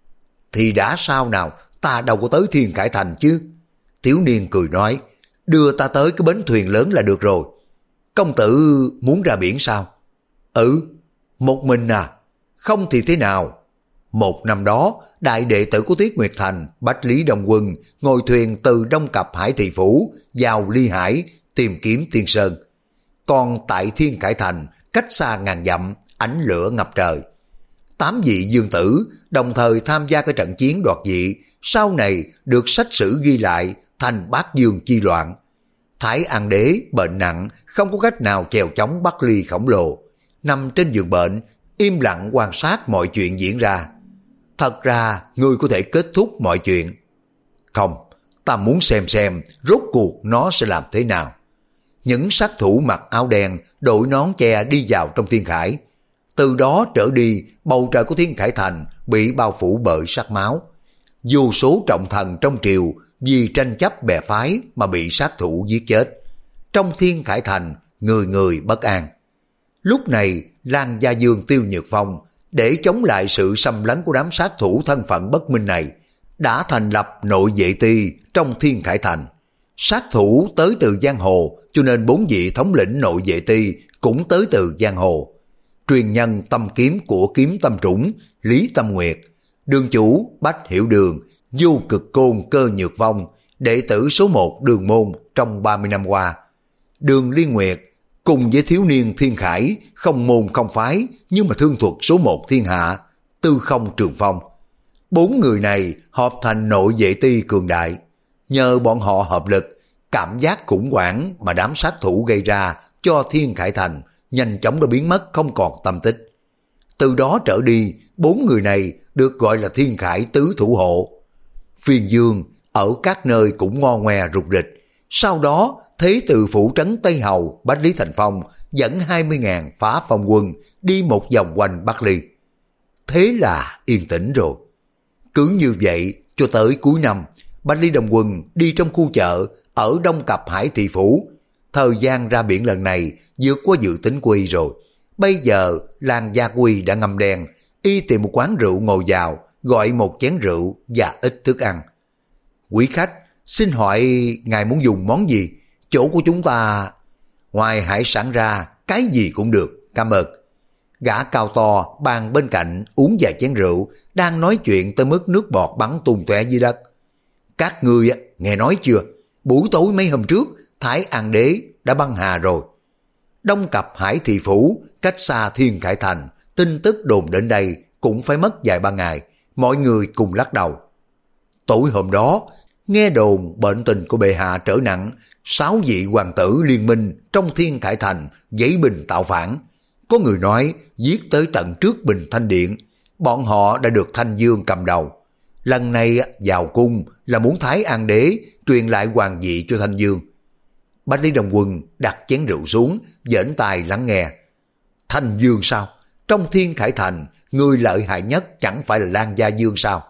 Thì đã sao nào, ta đâu có tới Thiên Khải Thành chứ. Thiếu niên cười nói, đưa ta tới cái bến thuyền lớn là được rồi. Công tử muốn ra biển sao? Ừ, một mình à? Không thì thế nào? Một năm đó, đại đệ tử của Tiết Nguyệt Thành, Bách Lý Đông Quân, ngồi thuyền từ Đông Cập Hải Thị Phủ vào Ly Hải tìm kiếm Tiên Sơn. Còn tại Thiên Khải Thành, cách xa ngàn dặm, ánh lửa ngập trời. Tám vị dương tử đồng thời tham gia cái trận chiến đoạt vị, sau này được sách sử ghi lại thành Bát Dương chi loạn. Thái An Đế bệnh nặng, không có cách nào chèo chống Bắc Ly khổng lồ, nằm trên giường bệnh, im lặng quan sát mọi chuyện diễn ra. Thật ra, ngươi có thể kết thúc mọi chuyện. Không, ta muốn xem xem rốt cuộc nó sẽ làm thế nào. Những sát thủ mặc áo đen, đội nón che đi vào trong Thiên Khải. Từ đó trở đi, bầu trời của Thiên Khải Thành bị bao phủ bởi sát máu. Vô số trọng thần trong triều vì tranh chấp bè phái mà bị sát thủ giết chết. Trong Thiên Khải Thành, người người bất an. Lúc này, Lan Gia Dương Tiêu Nhược Phong, để chống lại sự xâm lấn của đám sát thủ thân phận bất minh này, đã thành lập nội vệ ti trong Thiên Khải Thành. Sát thủ tới từ giang hồ, cho nên bốn vị thống lĩnh nội vệ ti cũng tới từ giang hồ. Truyền nhân tâm kiếm của kiếm tâm trũng, Lý Tâm Nguyệt, đường chủ Bách Hiểu Đường, vô cực côn Cơ Nhược Vong, đệ tử số một đường môn trong ba mươi năm qua. Đường Liên Nguyệt, cùng với thiếu niên Thiên Khải, không môn không phái, nhưng mà thương thuật số một thiên hạ, Tư Không Trường Phong. Bốn người này hợp thành nội vệ ti cường đại. Nhờ bọn họ hợp lực, cảm giác khủng hoảng mà đám sát thủ gây ra cho Thiên Khải Thành nhanh chóng đã biến mất không còn tâm tích. Từ đó trở đi, bốn người này được gọi là Thiên Khải Tứ Thủ Hộ. Phiên Dương ở các nơi cũng ngo ngoe rục rịch. Sau đó, Thế Từ phủ trấn Tây Hầu, Bách Lý Thành Phong dẫn hai mươi ngàn phá phong quân đi một vòng quanh Bắc Ly. Thế là yên tĩnh rồi. Cứ như vậy cho tới cuối năm, Bách Lý Đông Quân đi trong khu chợ ở Đông Cập Hải Thị Phủ. Thời gian ra biển lần này vượt qua dự tính quy rồi. Bây giờ Lan Gia Quy đã ngâm đen, y tìm một quán rượu ngồi vào, gọi một chén rượu và ít thức ăn. Quý khách, xin hỏi ngài muốn dùng món gì? Chỗ của chúng ta ngoài hải sản ra, cái gì cũng được, cảm ơn. Gã cao to bàn bên cạnh uống vài chén rượu, đang nói chuyện tới mức nước bọt bắn tung tóe dưới đất. Các ngươi nghe nói chưa? Buổi tối mấy hôm trước, Thái An Đế đã băng hà rồi. Đông Cập Hải Thị Phủ, cách xa Thiên Khải Thành, tin tức đồn đến đây cũng phải mất vài ba ngày. Mọi người cùng lắc đầu. Tối hôm đó, nghe đồn bệnh tình của bệ hạ trở nặng, sáu vị hoàng tử liên minh trong Thiên Khải Thành giấy binh tạo phản. Có người nói giết tới tận trước Bình Thanh Điện, bọn họ đã được Thanh Dương cầm đầu. Lần này vào cung là muốn Thái An Đế truyền lại hoàng vị cho Thanh Dương. Bách Lý Đông Quân đặt chén rượu xuống, dễn tai lắng nghe. Thanh Dương sao? Trong Thiên Khải Thành, người lợi hại nhất chẳng phải là Lan Gia Dương sao?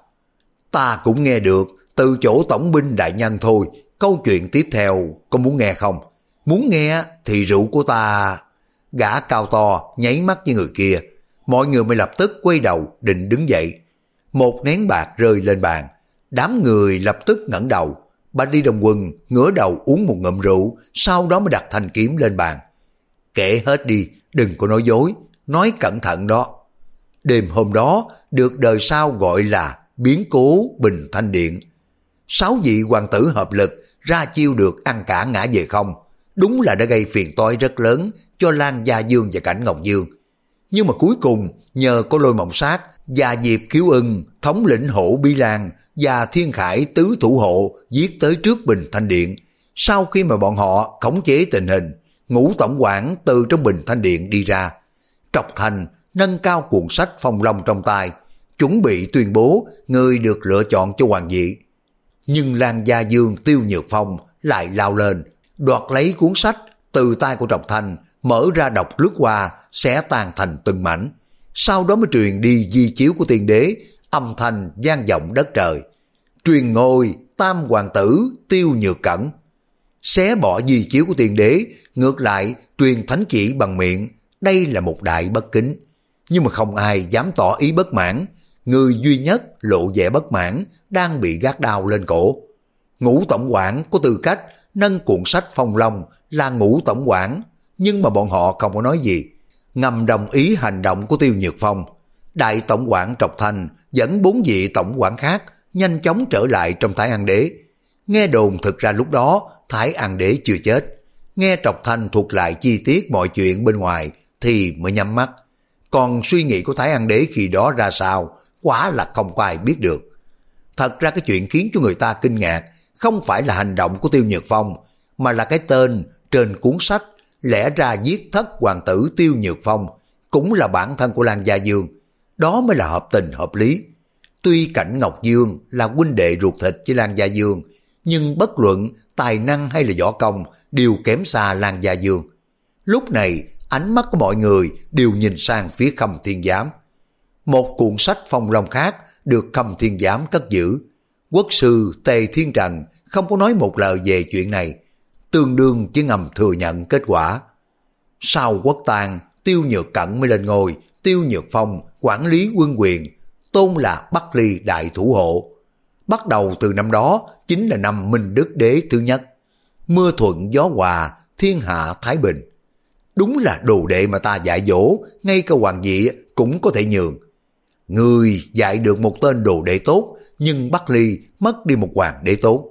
Ta cũng nghe được từ chỗ tổng binh đại nhân thôi. Câu chuyện tiếp theo có muốn nghe không? Muốn nghe thì rượu của ta... Gã cao to nháy mắt với người kia. Mọi người mới lập tức quay đầu định đứng dậy. Một nén bạc rơi lên bàn. Đám người lập tức ngẩng đầu. Bách Lý Đông Quân ngửa đầu uống một ngụm rượu, sau đó mới đặt thanh kiếm lên bàn. Kể hết đi, đừng có nói dối, nói cẩn thận đó. Đêm hôm đó được đời sau gọi là biến cố Bình Thanh Điện. Sáu vị hoàng tử hợp lực ra chiêu được ăn cả ngã về không. Đúng là đã gây phiền toái rất lớn cho Lan Gia Dương và Cảnh Ngọc Dương. Nhưng mà cuối cùng nhờ có Lôi Mộng Sát và Diệp Khiếu Ưng, thống lĩnh Hổ Bi Lan và Thiên Khải Tứ Thủ Hộ giết tới trước Bình Thanh Điện, Sau khi mà bọn họ khống chế tình hình, Ngũ tổng quản từ trong bình thanh điện đi ra. Trọc Thành nâng cao cuộn sách Phong Long trong tay, chuẩn bị tuyên bố người được lựa chọn cho hoàng vị. Nhưng Lan Gia Dương Tiêu Nhược Phong lại lao lên, đoạt lấy cuốn sách từ tay của Trọc Thành, mở ra đọc lướt qua, xé tan thành từng mảnh. Sau đó mới truyền đi di chiếu của tiên đế, âm thanh vang vọng đất trời. Truyền ngôi tam hoàng tử Tiêu Nhược Cẩn. Xé bỏ di chiếu của tiên đế, ngược lại truyền thánh chỉ bằng miệng, đây là một đại bất kính. Nhưng mà không ai dám tỏ ý bất mãn, người duy nhất lộ vẻ bất mãn đang bị gác đao lên cổ. Ngũ tổng quản có tư cách nâng cuộn sách Phong Long là Ngũ tổng quản, nhưng mà bọn họ không có nói gì, ngầm đồng ý hành động của Tiêu Nhược Phong. Đại tổng quản Trọc Thành dẫn bốn vị tổng quản khác nhanh chóng trở lại trong Thái An Đế. Nghe đồn thực ra lúc đó Thái An Đế chưa chết. Nghe Trọc Thành thuật lại chi tiết mọi chuyện bên ngoài thì mới nhắm mắt. Còn suy nghĩ của Thái An Đế khi đó ra sao, quả là không có ai biết được. Thật ra cái chuyện khiến cho người ta kinh ngạc không phải là hành động của Tiêu Nhược Phong, mà là cái tên trên cuốn sách. Lẽ ra giết thất hoàng tử Tiêu Nhược Phong cũng là bản thân của Lan Gia Dương, đó mới là hợp tình hợp lý. Tuy Cảnh Ngọc Dương là huynh đệ ruột thịt với Lan Gia Dương, nhưng bất luận tài năng hay là võ công đều kém xa Lan Gia Dương. Lúc này ánh mắt của mọi người đều nhìn sang phía Khâm Thiên Giám. Một cuộn sách Phong Long khác được Khâm Thiên Giám cất giữ. Quốc sư Tề Thiên Trần không có nói một lời về chuyện này, tương đương chỉ ngầm thừa nhận kết quả. Sau quốc tang, Tiêu Nhược Cẩn mới lên ngôi, Tiêu Nhược Phong quản lý quân quyền, tôn là Bắc Ly đại thủ hộ. Bắt đầu từ năm đó chính là năm Minh Đức Đế thứ nhất. Mưa thuận gió hòa, thiên hạ thái bình. Đúng là đồ đệ mà ta dạy dỗ, ngay cả hoàng vị cũng có thể nhường. Người dạy được một tên đồ đệ tốt, nhưng Bắc Ly mất đi một hoàng đế tốt.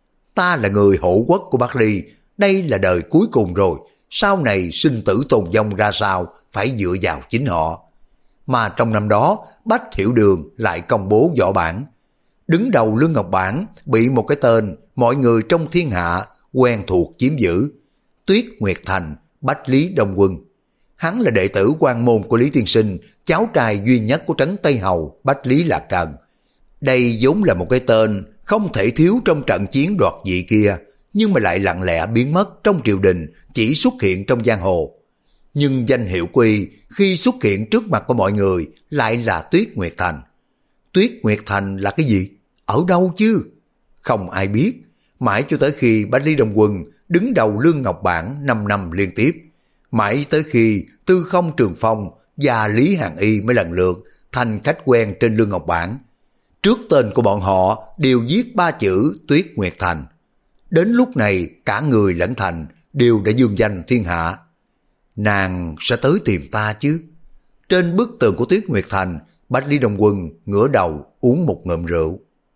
Ta là người hộ quốc của Bắc Ly, đây là đời cuối cùng rồi, sau này sinh tử tồn vong ra sao phải dựa vào chính họ. Mà trong năm đó Bách Hiểu Đường lại công bố võ bản. Đứng đầu Lương Ngọc Bản bị một cái tên mọi người trong thiên hạ quen thuộc chiếm giữ, Tuyết Nguyệt Thành, Bách Lý Đông Quân. Hắn là đệ tử quan môn của Lý Tiên Sinh, cháu trai duy nhất của Trấn Tây Hầu Bách Lý Lạc Trần. Đây vốn là một cái tên không thể thiếu trong trận chiến đoạt vị kia, nhưng mà lại lặng lẽ biến mất trong triều đình, chỉ xuất hiện trong giang hồ. Nhưng danh hiệu quy khi xuất hiện trước mặt của mọi người lại là Tuyết Nguyệt Thành. Tuyết Nguyệt Thành là cái gì? Ở đâu chứ? Không ai biết, mãi cho tới khi Bách Lý Đông Quân đứng đầu Lương Ngọc Bản năm năm liên tiếp, mãi tới khi Tư Không Trường Phong và Lý Hàn Y mới lần lượt thành khách quen trên Lương Ngọc Bản. Trước tên của bọn họ đều viết ba chữ Tuyết Nguyệt Thành. Đến lúc này cả người lẫn thành đều đã dương danh thiên hạ. Nàng sẽ tới tìm ta chứ? Trên bức tường của Tuyết Nguyệt Thành, Bách Lý Đông Quân ngửa đầu uống một ngụm rượu.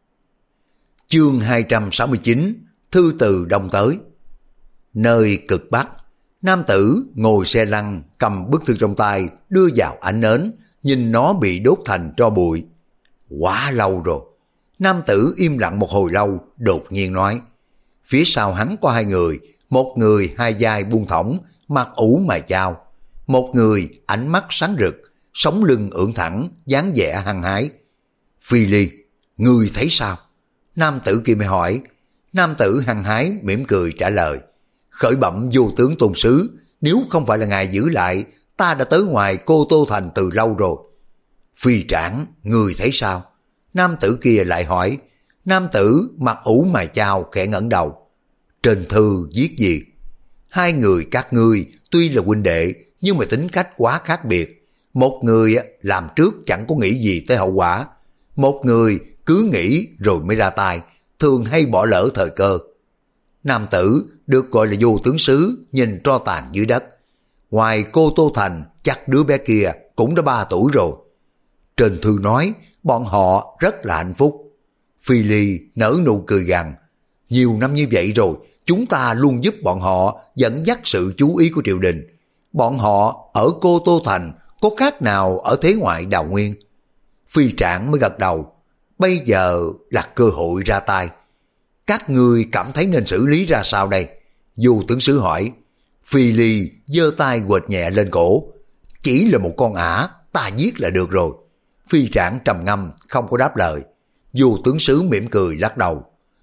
Chương hai trăm sáu mươi chín, thư từ đông tới. Nơi cực Bắc, nam tử ngồi xe lăn cầm bức thư trong tay đưa vào ánh nến, nhìn nó bị đốt thành tro bụi. Quá lâu rồi. Nam tử im lặng một hồi lâu, đột nhiên nói. Phía sau hắn có hai người, một người hai vai buông thõng, mặt ủ mày chao. Một người ánh mắt sáng rực, sống lưng ưỡn thẳng, dáng vẻ hăng hái. Phi Ly, ngươi thấy sao? Nam tử kia mới hỏi. Nam tử hăng hái mỉm cười trả lời. Khởi bẩm vô tướng tôn sứ, nếu không phải là ngài giữ lại, ta đã tới ngoài Cô Tô Thành từ lâu rồi. Phi Trảng, ngươi thấy sao? Nam tử kia lại hỏi. Nam tử mặt ủ mày chao khẽ ngẩng đầu. Trên thư viết gì? Hai người các ngươi tuy là huynh đệ, nhưng mà tính cách quá khác biệt. Một người làm trước chẳng có nghĩ gì tới hậu quả. Một người cứ nghĩ rồi mới ra tay, thường hay bỏ lỡ thời cơ. Nam tử được gọi là vô tướng sứ nhìn tro tàn dưới đất. Ngoài Cô Tô Thành, chắc đứa bé kia cũng đã ba tuổi rồi. Trên thư nói bọn họ rất là hạnh phúc. Phi Ly nở nụ cười gằn. Nhiều năm như vậy rồi, chúng ta luôn giúp bọn họ dẫn dắt sự chú ý của triều đình. Bọn họ ở Cô Tô Thành có khác nào ở thế ngoại Đào Nguyên? Phi Trảng mới gật đầu. Bây giờ là cơ hội ra tay. Các ngươi cảm thấy nên xử lý ra sao đây? Du tướng sứ hỏi. Phi Ly giơ tay quệt nhẹ lên cổ. Chỉ là một con ả, ta giết là được rồi. Phi Trảng trầm ngâm không có đáp lời. Du tướng sứ mỉm cười lắc đầu.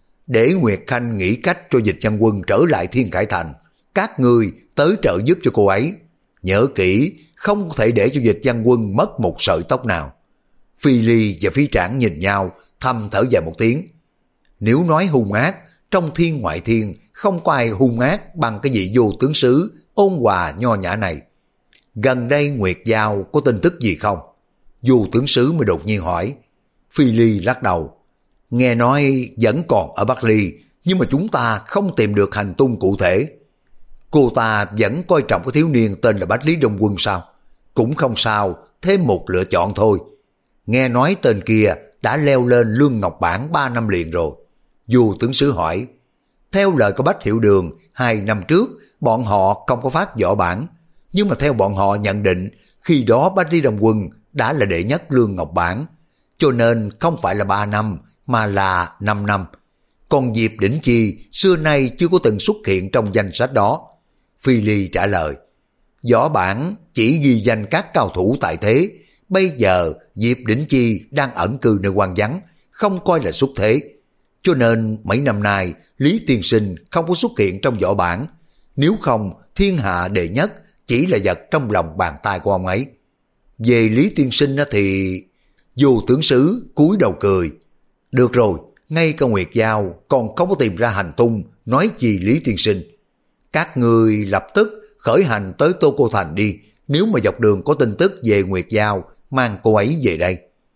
Để Nguyệt Khanh nghĩ cách cho Dịch Văn Quân trở lại Thiên Khải Thành. Các ngươi tới trợ giúp cho cô ấy. Nhớ kỹ, không thể để cho Dịch Văn Quân mất một sợi tóc nào. Phi Ly và Phi Trảng nhìn nhau, thầm thở dài một tiếng. Nếu nói hung ác, trong thiên ngoại thiên không có ai hung ác bằng cái vị vô tướng sứ ôn hòa nho nhã này. Gần đây Nguyệt Giao có tin tức gì không? Vô tướng sứ mới đột nhiên hỏi. Phi Ly lắc đầu. Nghe nói vẫn còn ở Bắc Ly, nhưng mà chúng ta không tìm được hành tung cụ thể. Cô ta vẫn coi trọng cái thiếu niên tên là Bách Lý Đông Quân sao? Cũng không sao, thêm một lựa chọn thôi. Nghe nói tên kia đã leo lên Lương Ngọc Bản ba năm liền rồi. Du tướng sứ hỏi. Theo lời của Bách Hiệu Đường, hai năm trước bọn họ không có phát võ bản, nhưng mà theo bọn họ nhận định, khi đó Bách Lý Đông Quân đã là đệ nhất Lương Ngọc Bản, cho nên không phải là ba năm mà là năm năm. Còn Diệp Đỉnh Chi xưa nay chưa có từng xuất hiện trong danh sách đó. Phi Ly trả lời. Võ bản chỉ ghi danh các cao thủ tại thế. Bây giờ Diệp Đỉnh Chi đang ẩn cư nơi hoang vắng, không coi là xuất thế. Cho nên mấy năm nay Lý Tiên Sinh không có xuất hiện trong võ bản. Nếu không, thiên hạ đệ nhất chỉ là vật trong lòng bàn tay của ông ấy. Về Lý Tiên Sinh thì... Vô tướng sứ cúi đầu cười. Được rồi, ngay cả Nguyệt Giao còn không có tìm ra hành tung, nói chi Lý Tiên Sinh. Các người lập tức khởi hành tới Tô Cô Thành đi. Nếu mà dọc đường có tin tức về Nguyệt Giao, mang cô ấy về đây.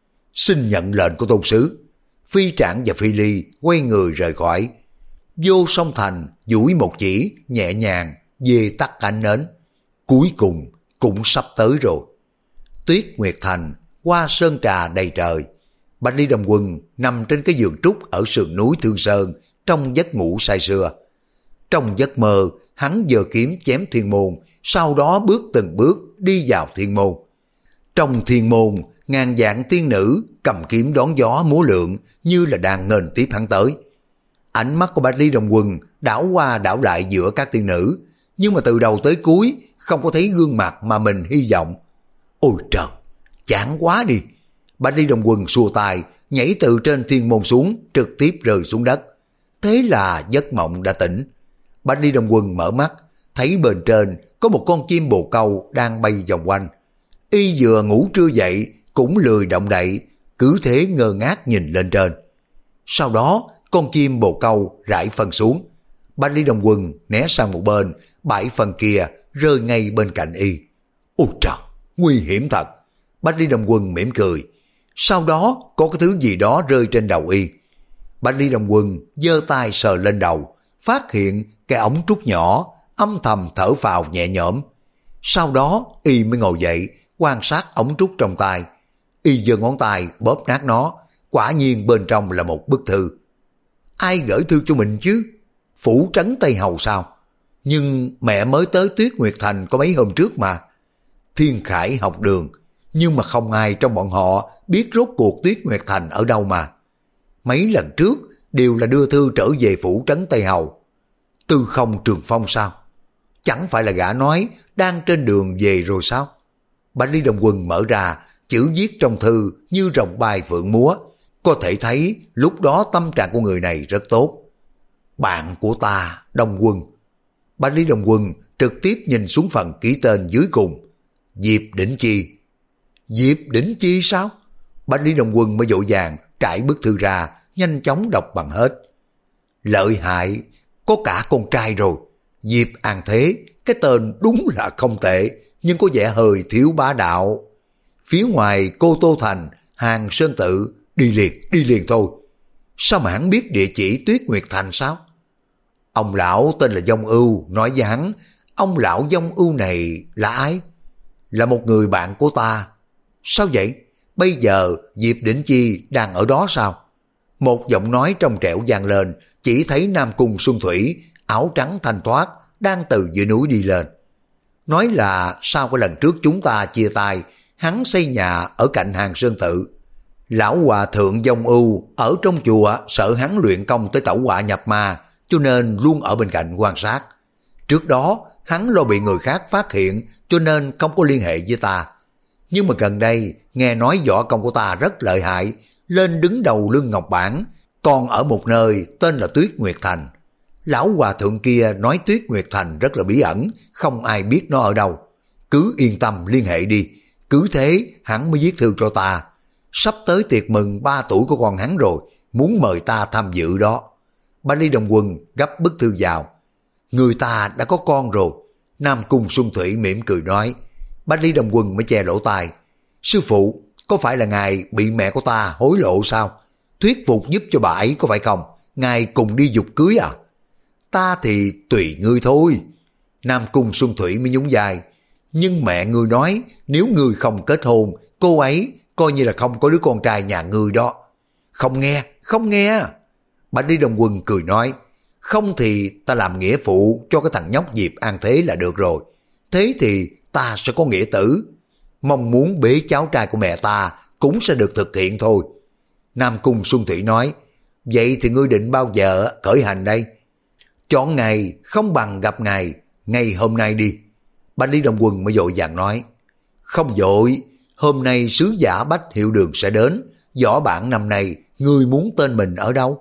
Xin nhận lệnh của tôn sứ. Phi Trảng và Phi Ly quay người rời khỏi. Vô Song Thành duỗi một chỉ nhẹ nhàng về tắt ánh nến. Cuối cùng cũng sắp tới rồi. Tuyết Nguyệt Thành, hoa sơn trà đầy trời. Bách Lý Đông Quân nằm trên cái giường trúc ở sườn núi Thương Sơn trong giấc ngủ say sưa. Trong giấc mơ, hắn giơ kiếm chém thiên môn, sau đó bước từng bước đi vào thiên môn. Trong thiên môn, ngàn vạn tiên nữ cầm kiếm đón gió múa lượn như là đang nghênh tiếp hắn tới. Ánh mắt của Bách Lý Đông Quân đảo qua đảo lại giữa các tiên nữ, nhưng mà từ đầu tới cuối không có thấy gương mặt mà mình hy vọng. Ôi trời, chán quá đi. Bách Lý Đông Quân xua tay, nhảy từ trên thiên môn xuống, trực tiếp rơi xuống đất. Thế là giấc mộng đã tỉnh. Bách Lý Đông Quân mở mắt, thấy bên trên có một con chim bồ câu đang bay vòng quanh. Y vừa ngủ trưa dậy, cũng lười động đậy, cứ thế ngơ ngác nhìn lên trên. Sau đó, con chim bồ câu rải phân xuống. Bách Lý Đông Quân né sang một bên, bãi phân kia rơi ngay bên cạnh y. Ôi trời, nguy hiểm thật. Bách Lý Đông Quân mỉm cười. Sau đó có cái thứ gì đó rơi trên đầu y. Bách Lý Đông Quân giơ tay sờ lên đầu, phát hiện cái ống trúc nhỏ, âm thầm thở phào nhẹ nhõm. Sau đó y mới ngồi dậy, quan sát ống trúc trong tay. Y giơ ngón tay bóp nát nó, quả nhiên bên trong là một bức thư. Ai gửi thư cho mình chứ? Phủ trấn Tây Hầu sao? Nhưng mẹ mới tới Tuyết Nguyệt Thành có mấy hôm trước mà. Thiên Khải học đường, nhưng mà không ai trong bọn họ biết rốt cuộc Tuyết Nguyệt Thành ở đâu mà. Mấy lần trước đều là đưa thư trở về phủ trấn Tây Hầu. Tư Không Trường Phong sao? Chẳng phải là gã nói đang trên đường về rồi sao? Bách Lý Đông Quân mở ra, chữ viết trong thư như rồng bay phượng múa. Có thể thấy lúc đó tâm trạng của người này rất tốt. Bạn của ta, Đông Quân. Bách Lý Đông Quân trực tiếp nhìn xuống phần ký tên dưới cùng. Diệp Đỉnh Chi. Diệp Đỉnh Chi sao? Bách Lý Đông Quân mới vội vàng trải bức thư ra, nhanh chóng đọc bằng hết. Lợi hại, có cả con trai rồi. Diệp An Thế, cái tên đúng là không tệ, nhưng có vẻ hơi thiếu bá đạo. Phía ngoài Cô Tô Thành, Hàng Sơn Tự, đi liền, đi liền thôi. Sao mà hắn biết địa chỉ Tuyết Nguyệt Thành sao? Ông lão tên là Vong Ưu, nói với hắn, ông lão Vong Ưu này là ai? Là một người bạn của ta. Sao vậy? Bây giờ Diệp Đỉnh Chi đang ở đó sao? Một giọng nói trong trẻo vang lên, chỉ thấy Nam Cung Xuân Thủy, áo trắng thanh thoát, đang từ dưới núi đi lên. Nói là sau cái lần trước chúng ta chia tay, hắn xây nhà ở cạnh Hàng Sơn Tự. Lão hòa thượng Dông Ưu ở trong chùa sợ hắn luyện công tới tẩu hỏa nhập ma, cho nên luôn ở bên cạnh quan sát. Trước đó hắn lo bị người khác phát hiện cho nên không có liên hệ với ta. Nhưng mà gần đây nghe nói võ công của ta rất lợi hại, lên đứng đầu Lương Ngọc Bản, còn ở một nơi tên là Tuyết Nguyệt Thành. Lão hòa thượng kia nói Tuyết Nguyệt Thành rất là bí ẩn, không ai biết nó ở đâu. Cứ yên tâm liên hệ đi, cứ thế hắn mới viết thư cho ta. Sắp tới tiệc mừng ba tuổi của con hắn rồi, muốn mời ta tham dự đó. Bách Lý Đông Quân gấp bức thư vào. Người ta đã có con rồi. Nam Cung Xuân Thủy mỉm cười nói. Bách Lý Đông Quân mới che lỗ tai. Sư phụ, có phải là ngài bị mẹ của ta hối lộ sao? Thuyết phục giúp cho bà ấy có phải không? Ngài cùng đi dục cưới à? Ta thì tùy ngươi thôi. Nam Cung Xuân Thủy mới nhún vai. Nhưng mẹ ngươi nói nếu ngươi không kết hôn, cô ấy coi như là không có đứa con trai nhà ngươi đó. Không nghe, không nghe. Bách Lý Đông Quân cười nói. Không thì ta làm nghĩa phụ cho cái thằng nhóc Diệp An Thế là được rồi. Thế thì ta sẽ có nghĩa tử. Mong muốn bế cháu trai của mẹ ta cũng sẽ được thực hiện thôi. Nam Cung Xuân Thủy nói. Vậy thì ngươi định bao giờ khởi hành đây? Chọn ngày không bằng gặp ngày, ngày hôm nay đi. Bách Lý Đông Quân mới vội vàng nói. Không vội, hôm nay sứ giả Bách Hiệu Đường sẽ đến. Võ bản năm nay ngươi muốn tên mình ở đâu?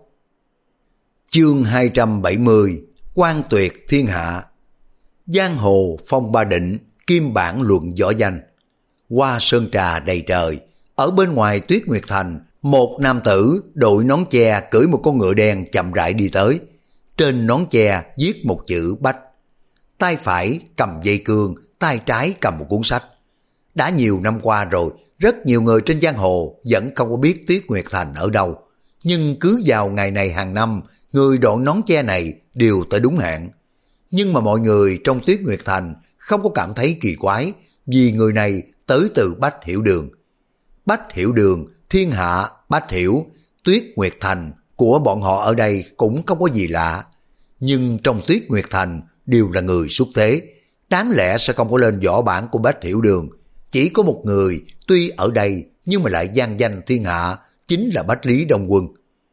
Chương hai trăm bảy mươi. Quan tuyệt thiên hạ. Giang hồ phong ba định, kim bản luận võ danh. Hoa sơn trà đầy trời. Ở bên ngoài Tuyết Nguyệt Thành, một nam tử đội nón che cưỡi một con ngựa đen chậm rãi đi tới. Trên nón che viết một chữ Bách. Tay phải cầm dây cương, tay trái cầm một cuốn sách. Đã nhiều năm qua rồi, rất nhiều người trên giang hồ vẫn không có biết Tuyết Nguyệt Thành ở đâu. Nhưng cứ vào ngày này hàng năm, người đội nón che này đều tới đúng hạn. Nhưng mà mọi người trong Tuyết Nguyệt Thành không có cảm thấy kỳ quái, vì người này tới từ Bách Hiểu Đường. Bách Hiểu Đường, thiên hạ, Bách Hiểu, Tuyết Nguyệt Thành của bọn họ ở đây cũng không có gì lạ. Nhưng trong Tuyết Nguyệt Thành đều là người xuất thế, đáng lẽ sẽ không có lên võ bản của Bách Hiểu Đường. Chỉ có một người tuy ở đây nhưng mà lại vang danh thiên hạ, chính là Bách Lý Đông Quân.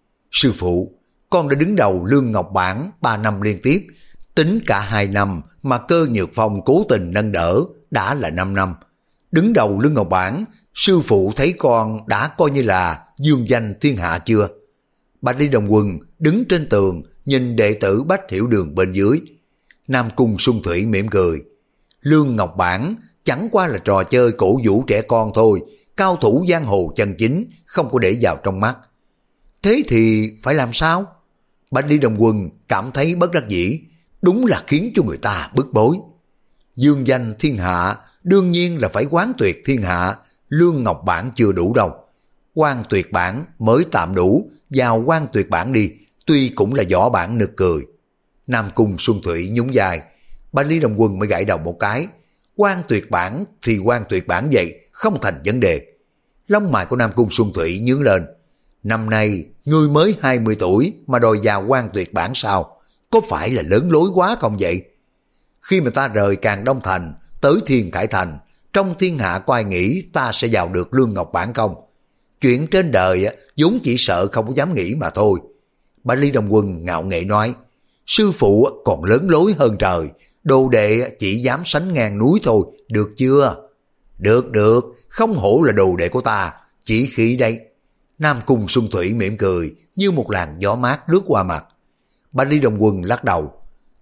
Sư phụ, con đã đứng đầu Lương Ngọc Bản ba năm liên tiếp, tính cả hai năm mà Cơ Nhược Phong cố tình nâng đỡ đã là năm năm. Đứng đầu Lương Ngọc Bản, sư phụ thấy con đã coi như là dương danh thiên hạ chưa? Bách Lý Đông Quân đứng trên tường nhìn đệ tử Bách Hiểu Đường bên dưới. Nam Cung Xuân Thủy mỉm cười. Lương Ngọc Bản chẳng qua là trò chơi cổ vũ trẻ con thôi, cao thủ giang hồ chân chính không có để vào trong mắt. Thế thì phải làm sao? Bách Lý Đông Quân cảm thấy bất đắc dĩ, đúng là khiến cho người ta bức bối. Dương danh thiên hạ đương nhiên là phải quán tuyệt thiên hạ, Lương Ngọc Bản chưa đủ đâu. Quan tuyệt bản mới tạm đủ, vào quan tuyệt bản đi, tuy cũng là võ bản nực cười. Nam Cung Xuân Thủy nhún vai. Bách Lý Đông Quân mới gãi đầu một cái. Quan tuyệt bản thì quan tuyệt bản vậy, không thành vấn đề. Lông mày của Nam Cung Xuân Thủy nhướng lên. Năm nay ngươi mới hai mươi tuổi mà đòi vào quan tuyệt bản sao? Có phải là lớn lối quá không vậy? Khi mà ta rời Càn Đông Thành tới Thiên Khải Thành, trong thiên hạ có ai nghĩ ta sẽ vào được Lương Ngọc Bản không? Chuyện trên đời vốn chỉ sợ không có dám nghĩ mà thôi. Bách Lý Đông Quân ngạo nghễ nói. Sư phụ còn lớn lối hơn trời, đồ đệ chỉ dám sánh ngang núi thôi, được chưa? Được được, không hổ là đồ đệ của ta, chỉ khí đây. Nam Cung Xuân Thủy mỉm cười như một làn gió mát lướt qua mặt. Bách Lý Đông Quân lắc đầu.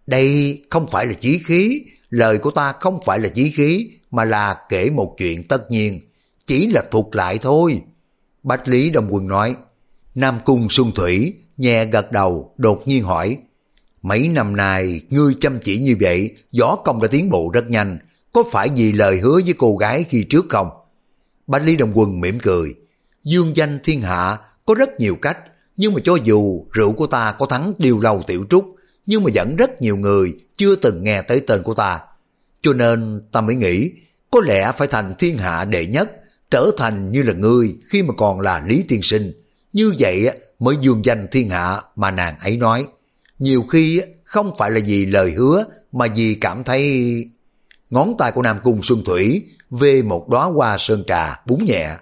Đây không phải là chí khí, lời của ta không phải là chí khí, mà là kể một chuyện tất nhiên, chỉ là thuật lại thôi. Bách Lý Đông Quân nói. Nam Cung Xuân Thủy nhẹ gật đầu, đột nhiên hỏi. Mấy năm nay ngươi chăm chỉ như vậy, võ công đã tiến bộ rất nhanh, có phải vì lời hứa với cô gái khi trước không? Bách Lý Đông Quân mỉm cười. Dương danh thiên hạ có rất nhiều cách, nhưng mà cho dù rượu của ta có thắng Điêu Lâu Tiểu Trúc, nhưng mà vẫn rất nhiều người chưa từng nghe tới tên của ta. Cho nên ta mới nghĩ, có lẽ phải thành thiên hạ đệ nhất, trở thành như là ngươi khi mà còn là Lý Tiên Sinh. Như vậy mới dương danh thiên hạ mà nàng ấy nói. Nhiều khi không phải là vì lời hứa, mà vì cảm thấy... Ngón tay của Nam Cung Xuân Thủy về một đóa hoa sơn trà búng nhẹ.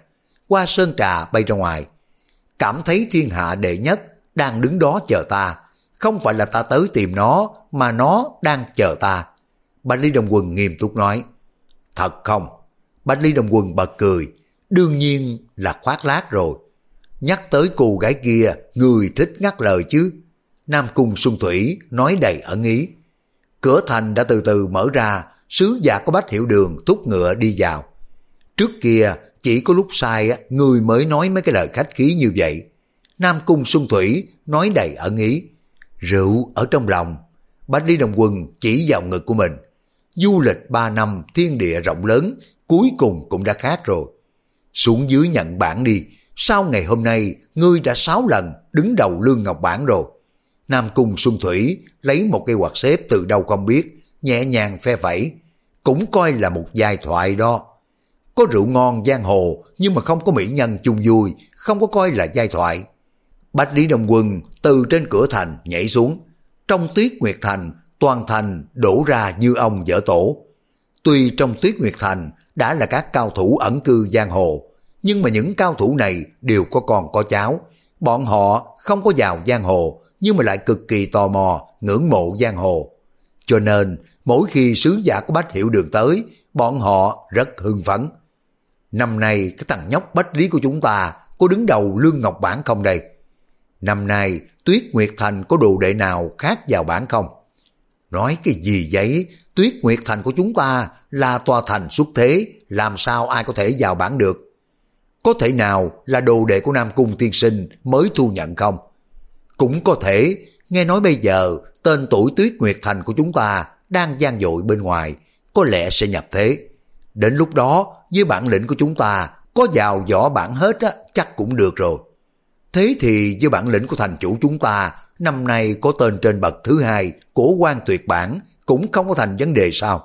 qua sơn trà bay ra ngoài. Cảm thấy thiên hạ đệ nhất đang đứng đó chờ ta, không phải là ta tới tìm nó, mà nó đang chờ ta. Bạch Lý Đồng Quân nghiêm túc nói. Thật không? Bạch Lý Đồng Quân bật cười. Đương nhiên là khoác lác rồi. Nhắc tới cô gái kia, người thích ngắt lời chứ. Nam Cung Xuân Thủy nói đầy ẩn ý. Cửa thành đã từ từ mở ra, sứ giả của Bách Hiểu Đường thúc ngựa đi vào. Trước kia chỉ có lúc sai người mới nói mấy cái lời khách khí như vậy. Nam Cung Xuân Thủy nói đầy ẩn ý. Rượu ở trong lòng. Bạch Lý Đồng Quân chỉ vào ngực của mình. Du lịch ba năm thiên địa rộng lớn, cuối cùng cũng đã khác rồi. Xuống dưới nhận bản đi. Sau ngày hôm nay, ngươi đã sáu lần đứng đầu Lương Ngọc Bản rồi. Nam Cung Xuân Thủy lấy một cây quạt xếp từ đâu không biết, nhẹ nhàng phe phẩy. Cũng coi là một giai thoại đó. Có rượu ngon giang hồ, nhưng mà không có mỹ nhân chung vui, không có coi là giai thoại. Bạch Lý Đồng Quân từ trên cửa thành nhảy xuống. Trong Tuyết Nguyệt Thành, toàn thành đổ ra như ông dở tổ. Tuy trong Tuyết Nguyệt Thành đã là các cao thủ ẩn cư giang hồ, nhưng mà những cao thủ này đều có con có cháu. Bọn họ không có vào giang hồ, nhưng mà lại cực kỳ tò mò, ngưỡng mộ giang hồ. Cho nên, mỗi khi sứ giả của Bách Hiểu Đường tới, bọn họ rất hưng phấn. Năm nay, cái thằng nhóc Bách Lý của chúng ta có đứng đầu Lương Ngọc Bản không đây? Năm nay, Tuyết Nguyệt Thành có đồ đệ nào khác vào bản không? Nói cái gì vậy? Tuyết Nguyệt Thành của chúng ta là tòa thành xuất thế, làm sao ai có thể vào bản được? Có thể nào là đồ đệ của Nam Cung tiên sinh mới thu nhận không? Cũng có thể, nghe nói bây giờ tên tuổi Tuyết Nguyệt Thành của chúng ta đang vang dội bên ngoài, có lẽ sẽ nhập thế. Đến lúc đó, với bản lĩnh của chúng ta, có vào võ bản hết á, chắc cũng được rồi. Thế thì với bản lĩnh của thành chủ chúng ta, năm nay có tên trên bậc thứ hai của quan tuyệt bản, cũng không có thành vấn đề sao?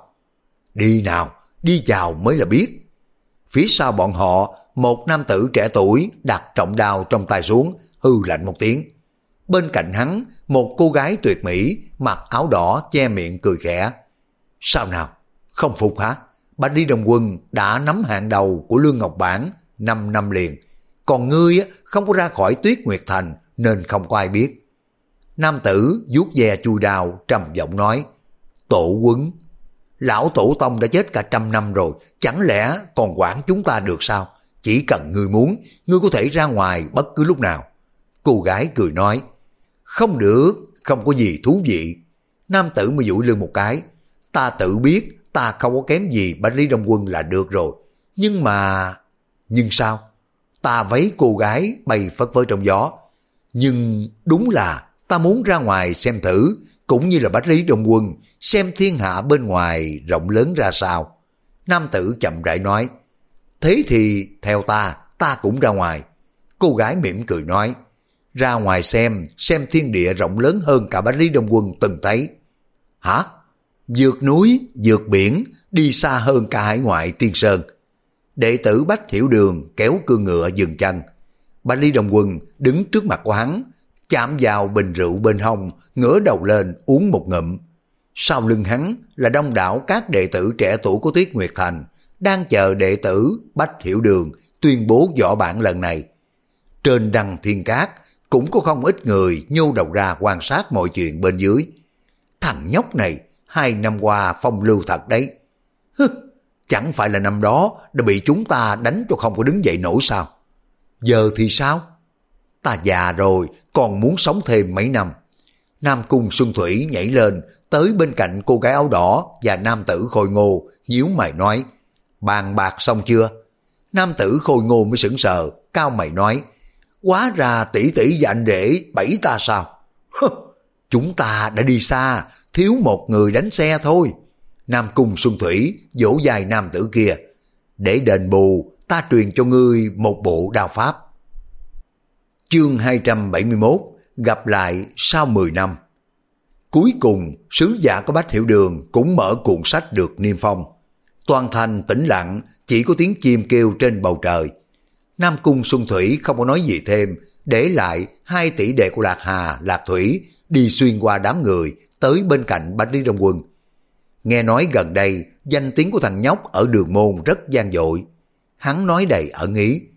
Đi nào, đi vào mới là biết. Phía sau bọn họ, một nam tử trẻ tuổi đặt trọng đao trong tay xuống, hư lạnh một tiếng. Bên cạnh hắn, một cô gái tuyệt mỹ, mặc áo đỏ che miệng cười khẽ. Sao nào, không phục hả? Bạch Lý Đồng Quân đã nắm hạng đầu của Lương Ngọc Bản năm năm liền, còn ngươi không có ra khỏi Tuyết Nguyệt Thành nên không có ai biết. Nam tử vuốt ve chui đao trầm giọng nói. Tổ Quấn, lão tổ tông đã chết cả trăm năm rồi, chẳng lẽ còn quản chúng ta được sao? Chỉ cần ngươi muốn, ngươi có thể ra ngoài bất cứ lúc nào. Cô gái cười nói. Không được, không có gì thú vị. Nam tử mới dụi lưng một cái. Ta tự biết ta không có kém gì Bạch Lý Đông Quân là được rồi. Nhưng mà... Nhưng sao? Ta vấy cô gái bay phất phới trong gió. Nhưng đúng là ta muốn ra ngoài xem thử, cũng như là Bạch Lý Đông Quân, xem thiên hạ bên ngoài rộng lớn ra sao. Nam tử chậm rãi nói. Thế thì theo ta, ta cũng ra ngoài. Cô gái mỉm cười nói. Ra ngoài xem, xem thiên địa rộng lớn hơn cả Bạch Lý Đông Quân từng thấy. Hả? Vượt núi, vượt biển, đi xa hơn cả hải ngoại tiên sơn. Đệ tử Bách Hiểu Đường kéo cương ngựa dừng chân. Bạch Lý Đông Quân đứng trước mặt của hắn, chạm vào bình rượu bên hông, ngửa đầu lên uống một ngụm. Sau lưng hắn là đông đảo các đệ tử trẻ tuổi của Tuyết Nguyệt Thành, đang chờ đệ tử Bách Hiểu Đường tuyên bố võ bản lần này. Trên đăng thiên cát cũng có không ít người nhô đầu ra quan sát mọi chuyện bên dưới. Thằng nhóc này hai năm qua phong lưu thật đấy. Hứ, chẳng phải là năm đó đã bị chúng ta đánh cho không có đứng dậy nổi sao? Giờ thì sao? Ta già rồi, còn muốn sống thêm mấy năm. Nam Cung Xuân Thủy nhảy lên, tới bên cạnh cô gái áo đỏ và nam tử khôi ngô, nhíu mày nói. Bàn bạc xong chưa? Nam tử khôi ngô mới sững sờ, cao mày nói. Hóa ra tỷ tỷ và anh rể bẫy ta sao? Chúng ta đã đi xa, thiếu một người đánh xe thôi. Nam Cung Xuân Thủy vỗ vai nam tử kia. Để đền bù, ta truyền cho ngươi một bộ đao pháp. Chương hai trăm bảy mươi mốt, gặp lại sau mười năm. Cuối cùng, sứ giả của Bách Hiểu Đường cũng mở cuộn sách được niêm phong. Toàn thành tĩnh lặng, chỉ có tiếng chim kêu trên bầu trời. Nam Cung Xuân Thủy không có nói gì thêm, để lại hai tỷ đệ của Lạc Hà, Lạc Thủy đi xuyên qua đám người tới bên cạnh Bách Lý Đông Quân. Nghe nói gần đây danh tiếng của thằng nhóc ở Đường Môn rất vang dội. Hắn nói đầy ẩn ý.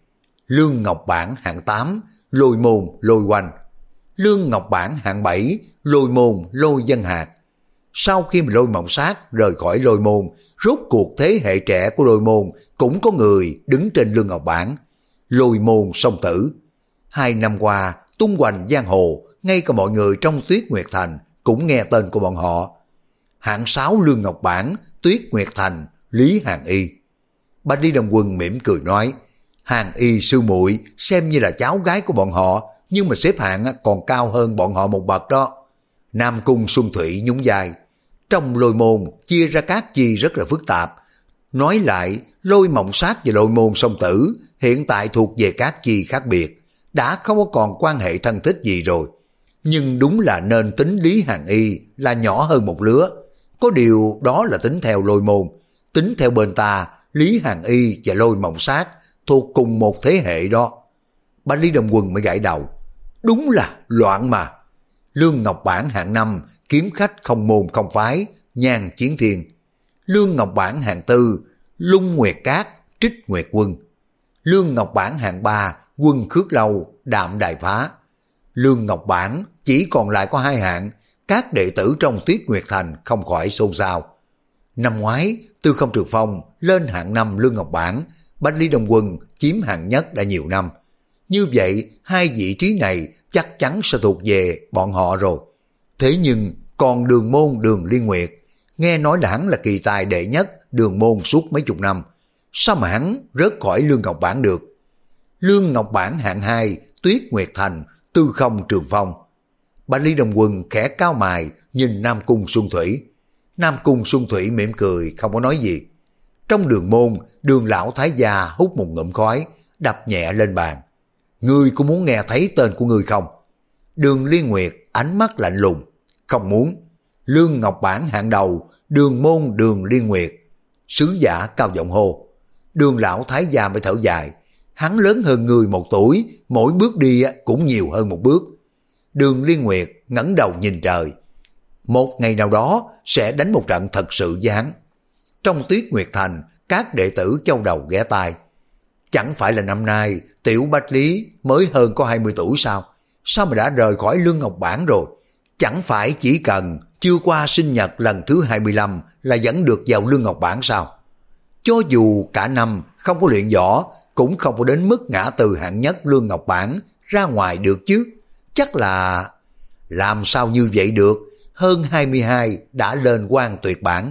Lương Ngọc Bản hạng tám, Lôi Môn Lôi Oanh. Lương Ngọc Bản hạng bảy, Lôi Môn Lôi Dân Hạc. Sau khi mà Lôi Mộng Sát rời khỏi Lôi Môn, rốt cuộc thế hệ trẻ của Lôi Môn cũng có người đứng trên Lương Ngọc Bản. Lôi Môn Song Tử. Hai năm qua, tung hoành giang hồ, ngay cả mọi người trong Tuyết Nguyệt Thành cũng nghe tên của bọn họ. Hạng sáu Lương Ngọc Bản, Tuyết Nguyệt Thành, Lý Hàng Y. Bạch Lý Đông Quân mỉm cười nói, Hàng Y sư muội xem như là cháu gái của bọn họ, nhưng mà xếp hạng còn cao hơn bọn họ một bậc đó. Nam Cung Xuân Thủy nhún vai. Trong Lôi Môn chia ra các chi rất là phức tạp. Nói lại, Lôi Mộng Sát và Lôi Môn Song Tử hiện tại thuộc về các chi khác biệt, đã không có còn quan hệ thân thích gì rồi. Nhưng đúng là nên tính Lý Hàng Y là nhỏ hơn một lứa. Có điều đó là tính theo Lôi Môn. Tính theo bên ta, Lý Hàng Y và Lôi Mộng Sát thuộc cùng một thế hệ đó. Bạch Lý Đông Quân mới gãi đầu. Đúng là loạn mà. Lương Ngọc Bản hạng năm, kiếm khách không môn không phái, Nhan Chiến Thiên. Lương Ngọc Bản hạng tư, Lung Nguyệt Cát, Trích Nguyệt Quân. Lương Ngọc Bản hạng ba, Quân Khước Lâu, Đạm Đài Phá. Lương Ngọc Bản chỉ còn lại có hai hạng, các đệ tử trong Tuyết Nguyệt Thành không khỏi xôn xao. Năm ngoái, Tư Không Trường Phong lên hạng năm Lương Ngọc Bản, Bạch Lý Đông Quân chiếm hạng nhất đã nhiều năm. Như vậy, hai vị trí này chắc chắn sẽ thuộc về bọn họ rồi. Thế nhưng, còn Đường Môn Đường Liên Nguyệt, nghe nói là hắn là kỳ tài đệ nhất Đường Môn suốt mấy chục năm. Sao mà hắn rớt khỏi Lương Ngọc Bản được? Lương Ngọc Bản hạng hai, Tuyết Nguyệt Thành, Tư Không Trường Phong. Bạch Lý Đông Quân khẽ cao mày nhìn Nam Cung Xuân Thủy. Nam Cung Xuân Thủy mỉm cười không có nói gì. Trong Đường Môn, Đường lão thái gia hút một ngụm khói, đập nhẹ lên bàn. Ngươi có muốn nghe thấy tên của ngươi không? Đường Liên Nguyệt ánh mắt lạnh lùng. Không muốn. Lương Ngọc Bản hạng đầu, Đường Môn Đường Liên Nguyệt. Sứ giả cao giọng hô. Đường lão thái gia mới thở dài. Hắn lớn hơn người một tuổi, mỗi bước đi cũng nhiều hơn một bước. Đường Liên Nguyệt ngẩng đầu nhìn trời. Một ngày nào đó sẽ đánh một trận thật sự với hắn. Trong Tuyết Nguyệt Thành, các đệ tử châu đầu ghé tai. Chẳng phải là năm nay Tiểu Bạch Lý mới hơn có hai mươi tuổi sao? Sao mà đã rời khỏi Lương Ngọc Bản rồi? Chẳng phải chỉ cần chưa qua sinh nhật lần thứ hai mươi lăm là dẫn được vào Lương Ngọc Bản sao? Cho dù cả năm không có luyện võ, cũng không có đến mức ngã từ hạng nhất Lương Ngọc Bản ra ngoài được chứ. Chắc là... Làm sao như vậy được? Hơn hai mươi hai đã lên Quan Tuyệt Bản.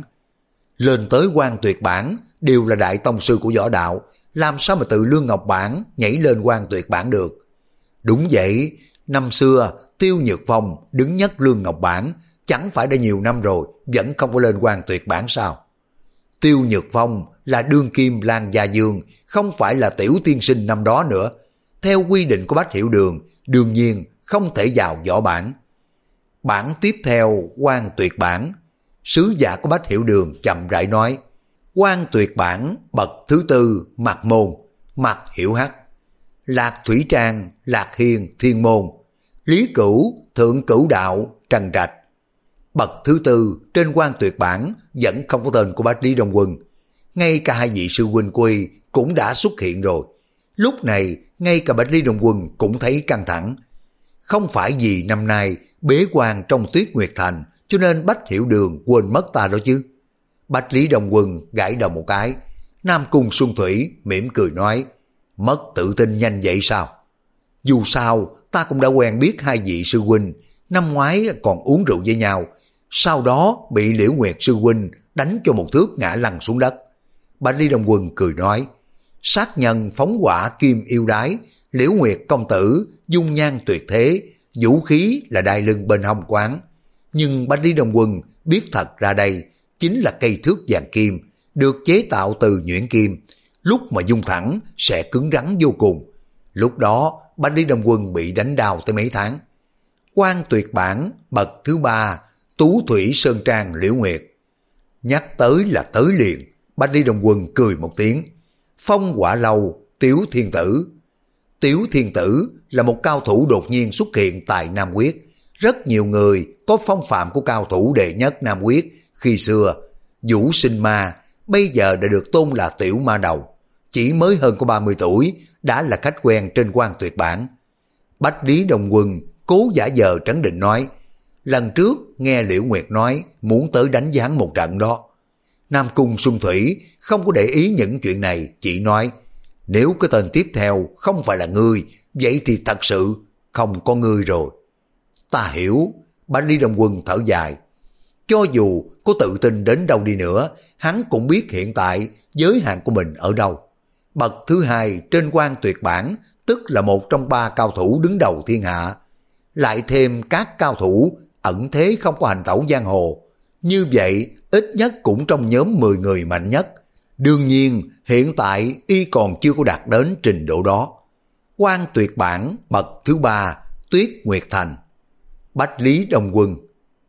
Lên tới Quan Tuyệt Bản đều là đại tông sư của võ đạo, làm sao mà từ Lương Ngọc Bản nhảy lên Quan Tuyệt Bản được? Đúng vậy, năm xưa Tiêu Nhược Phong đứng nhất Lương Ngọc Bản, chẳng phải đã nhiều năm rồi vẫn không có lên Quan Tuyệt Bản sao? Tiêu Nhược Phong là đương kim Lan Gia Dương, không phải là Tiểu tiên sinh năm đó nữa. Theo quy định của Bách Hiểu Đường, đương nhiên không thể vào võ bản. Bản tiếp theo Quan Tuyệt Bản. Sứ giả của Bách Hiểu Đường chậm rãi nói, Quan Tuyệt Bản bậc thứ tư Mạc Môn, Mạc Hiểu Hắc. Lạc Thủy Trang, Lạc Hiên, Thiên Môn. Lý Cửu, Thượng Cửu Đạo, Trần Trạch. Bậc thứ tư trên Quan Tuyệt Bản vẫn không có tên của Bách Lý Đông Quân. Ngay cả hai vị sư huynh quy cũng đã xuất hiện rồi. Lúc này ngay cả Bách Lý Đông Quân cũng thấy căng thẳng. Không phải vì năm nay bế quan trong Tuyết Nguyệt Thành cho nên Bách Hiểu Đường quên mất ta đó chứ. Bách Lý Đông Quân gãi đầu một cái. Nam Cung Xuân Thủy mỉm cười nói, mất tự tin nhanh vậy sao? Dù sao ta cũng đã quen biết hai vị sư huynh, năm ngoái còn uống rượu với nhau, sau đó bị Liễu Nguyệt sư huynh đánh cho một thước ngã lăn xuống đất. Bách Lý Đông Quân cười nói, sát nhân phóng hỏa kim yêu đái, Liễu Nguyệt công tử dung nhan tuyệt thế, vũ khí là đai lưng bên hông quán. Nhưng Bách Lý Đông Quân biết thật ra đây chính là cây thước vàng kim, được chế tạo từ nhuyễn kim, lúc mà dung thẳng sẽ cứng rắn vô cùng. Lúc đó Bách Lý Đông Quân bị đánh đau tới mấy tháng. Quan Tuyệt Bản bậc thứ ba Tú Thủy Sơn Trang Liễu Nguyệt. Nhắc tới là tới liền. Bách Lý Đông Quân cười một tiếng. Phong Hỏa Lâu Tiếu Thiên Tử. Tiếu Thiên Tử là một cao thủ đột nhiên xuất hiện tại Nam Quyết. Rất nhiều người có phong phạm của cao thủ đệ nhất Nam Quyết khi xưa. Vũ Sinh Ma bây giờ đã được tôn là Tiểu Ma Đầu. Chỉ mới hơn có ba mươi tuổi đã là khách quen trên quan tuyệt bản. Bách Lý Đông Quân cố giả vờ trấn định nói, lần trước nghe Liễu Nguyệt nói muốn tới đánh với hắn một trận đó. Nam Cung Xuân Thủy không có để ý những chuyện này, chỉ nói, nếu cái tên tiếp theo không phải là ngươi, vậy thì thật sự không có ngươi rồi. Ta hiểu. Bách Lý Đông Quân thở dài. Cho dù có tự tin đến đâu đi nữa, hắn cũng biết hiện tại giới hạn của mình ở đâu. Bậc thứ hai trên quan tuyệt bản, tức là một trong ba cao thủ đứng đầu thiên hạ. Lại thêm các cao thủ ẩn thế không có hành tẩu giang hồ. Như vậy, ít nhất cũng trong nhóm mười người mạnh nhất. Đương nhiên, hiện tại y còn chưa có đạt đến trình độ đó. Quan tuyệt bản bậc thứ ba, Tuyết Nguyệt Thành. Bách Lý Đông Quân.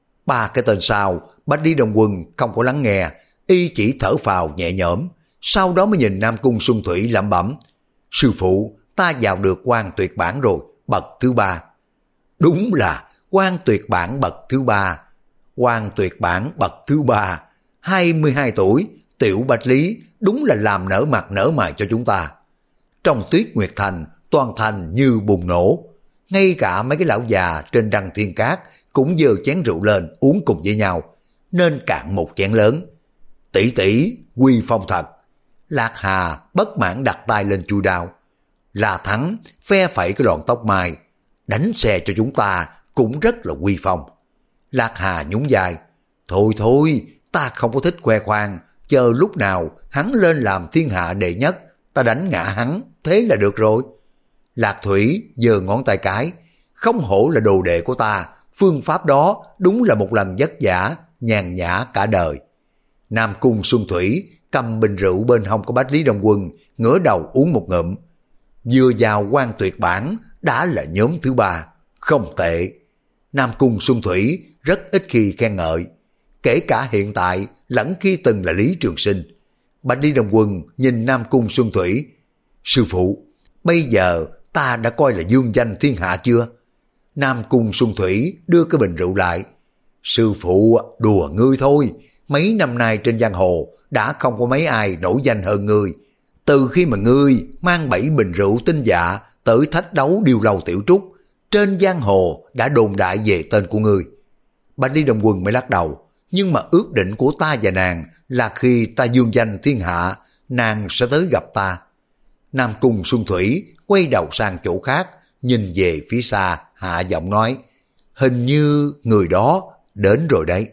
Ba cái tên sau, Bách Lý Đông Quân không có lắng nghe, y chỉ thở phào nhẹ nhõm, sau đó mới nhìn Nam Cung Xuân Thủy lẩm bẩm, sư phụ, ta vào được quan tuyệt bản rồi, bậc thứ ba. Đúng là quan tuyệt bản bậc thứ ba. Quan tuyệt bản bậc thứ ba, hai mươi hai tuổi, tiểu Bách Lý, đúng là làm nở mặt nở mày cho chúng ta. Trong Tuyết Nguyệt Thành, toàn thành như bùng nổ. Ngay cả mấy cái lão già trên đăng thiên cát cũng giơ chén rượu lên uống cùng với nhau, nên cạn một chén lớn. Tỷ tỷ, quy phong thật. Lạc Hà bất mãn đặt tay lên chui đao. Là Thắng phe phẩy cái lọn tóc mai, đánh xe cho chúng ta cũng rất là quy phong. Lạc Hà nhún vai, thôi thôi, ta không có thích khoe khoang, chờ lúc nào hắn lên làm thiên hạ đệ nhất, ta đánh ngã hắn, thế là được rồi. Lạc Thủy giơ ngón tay cái, không hổ là đồ đệ của ta, phương pháp đó đúng là một lần vất vả, nhàn nhã cả đời. Nam Cung Xuân Thủy cầm bình rượu bên hông của Bách Lý Đông Quân, ngửa đầu uống một ngụm. Vừa vào quan tuyệt bản đã là nhóm thứ ba, không tệ. Nam Cung Xuân Thủy rất ít khi khen ngợi, kể cả hiện tại lẫn khi từng là Lý Trường Sinh. Bách Lý Đông Quân nhìn Nam Cung Xuân Thủy, sư phụ, bây giờ ta đã coi là dương danh thiên hạ chưa? Nam Cung Xuân Thủy đưa cái bình rượu lại, sư phụ đùa ngươi thôi, mấy năm nay trên giang hồ đã không có mấy ai nổi danh hơn ngươi. Từ khi mà ngươi mang bảy bình rượu tinh dạ tới thách đấu Điêu Lâu Tiểu Trúc, trên giang hồ đã đồn đại về tên của ngươi. Bách Lý Đông Quân mới lắc đầu, nhưng mà ước định của ta và nàng là khi ta dương danh thiên hạ, nàng sẽ tới gặp ta. Nam Cung Xuân Thủy quay đầu sang chỗ khác, nhìn về phía xa, hạ giọng nói, hình như người đó đến rồi đấy.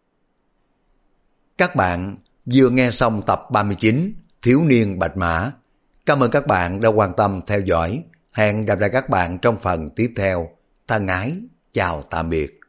Các bạn vừa nghe xong tập ba mươi chín Thiếu Niên Bạch Mã. Cảm ơn các bạn đã quan tâm theo dõi. Hẹn gặp lại các bạn trong phần tiếp theo. Thân ái, chào tạm biệt.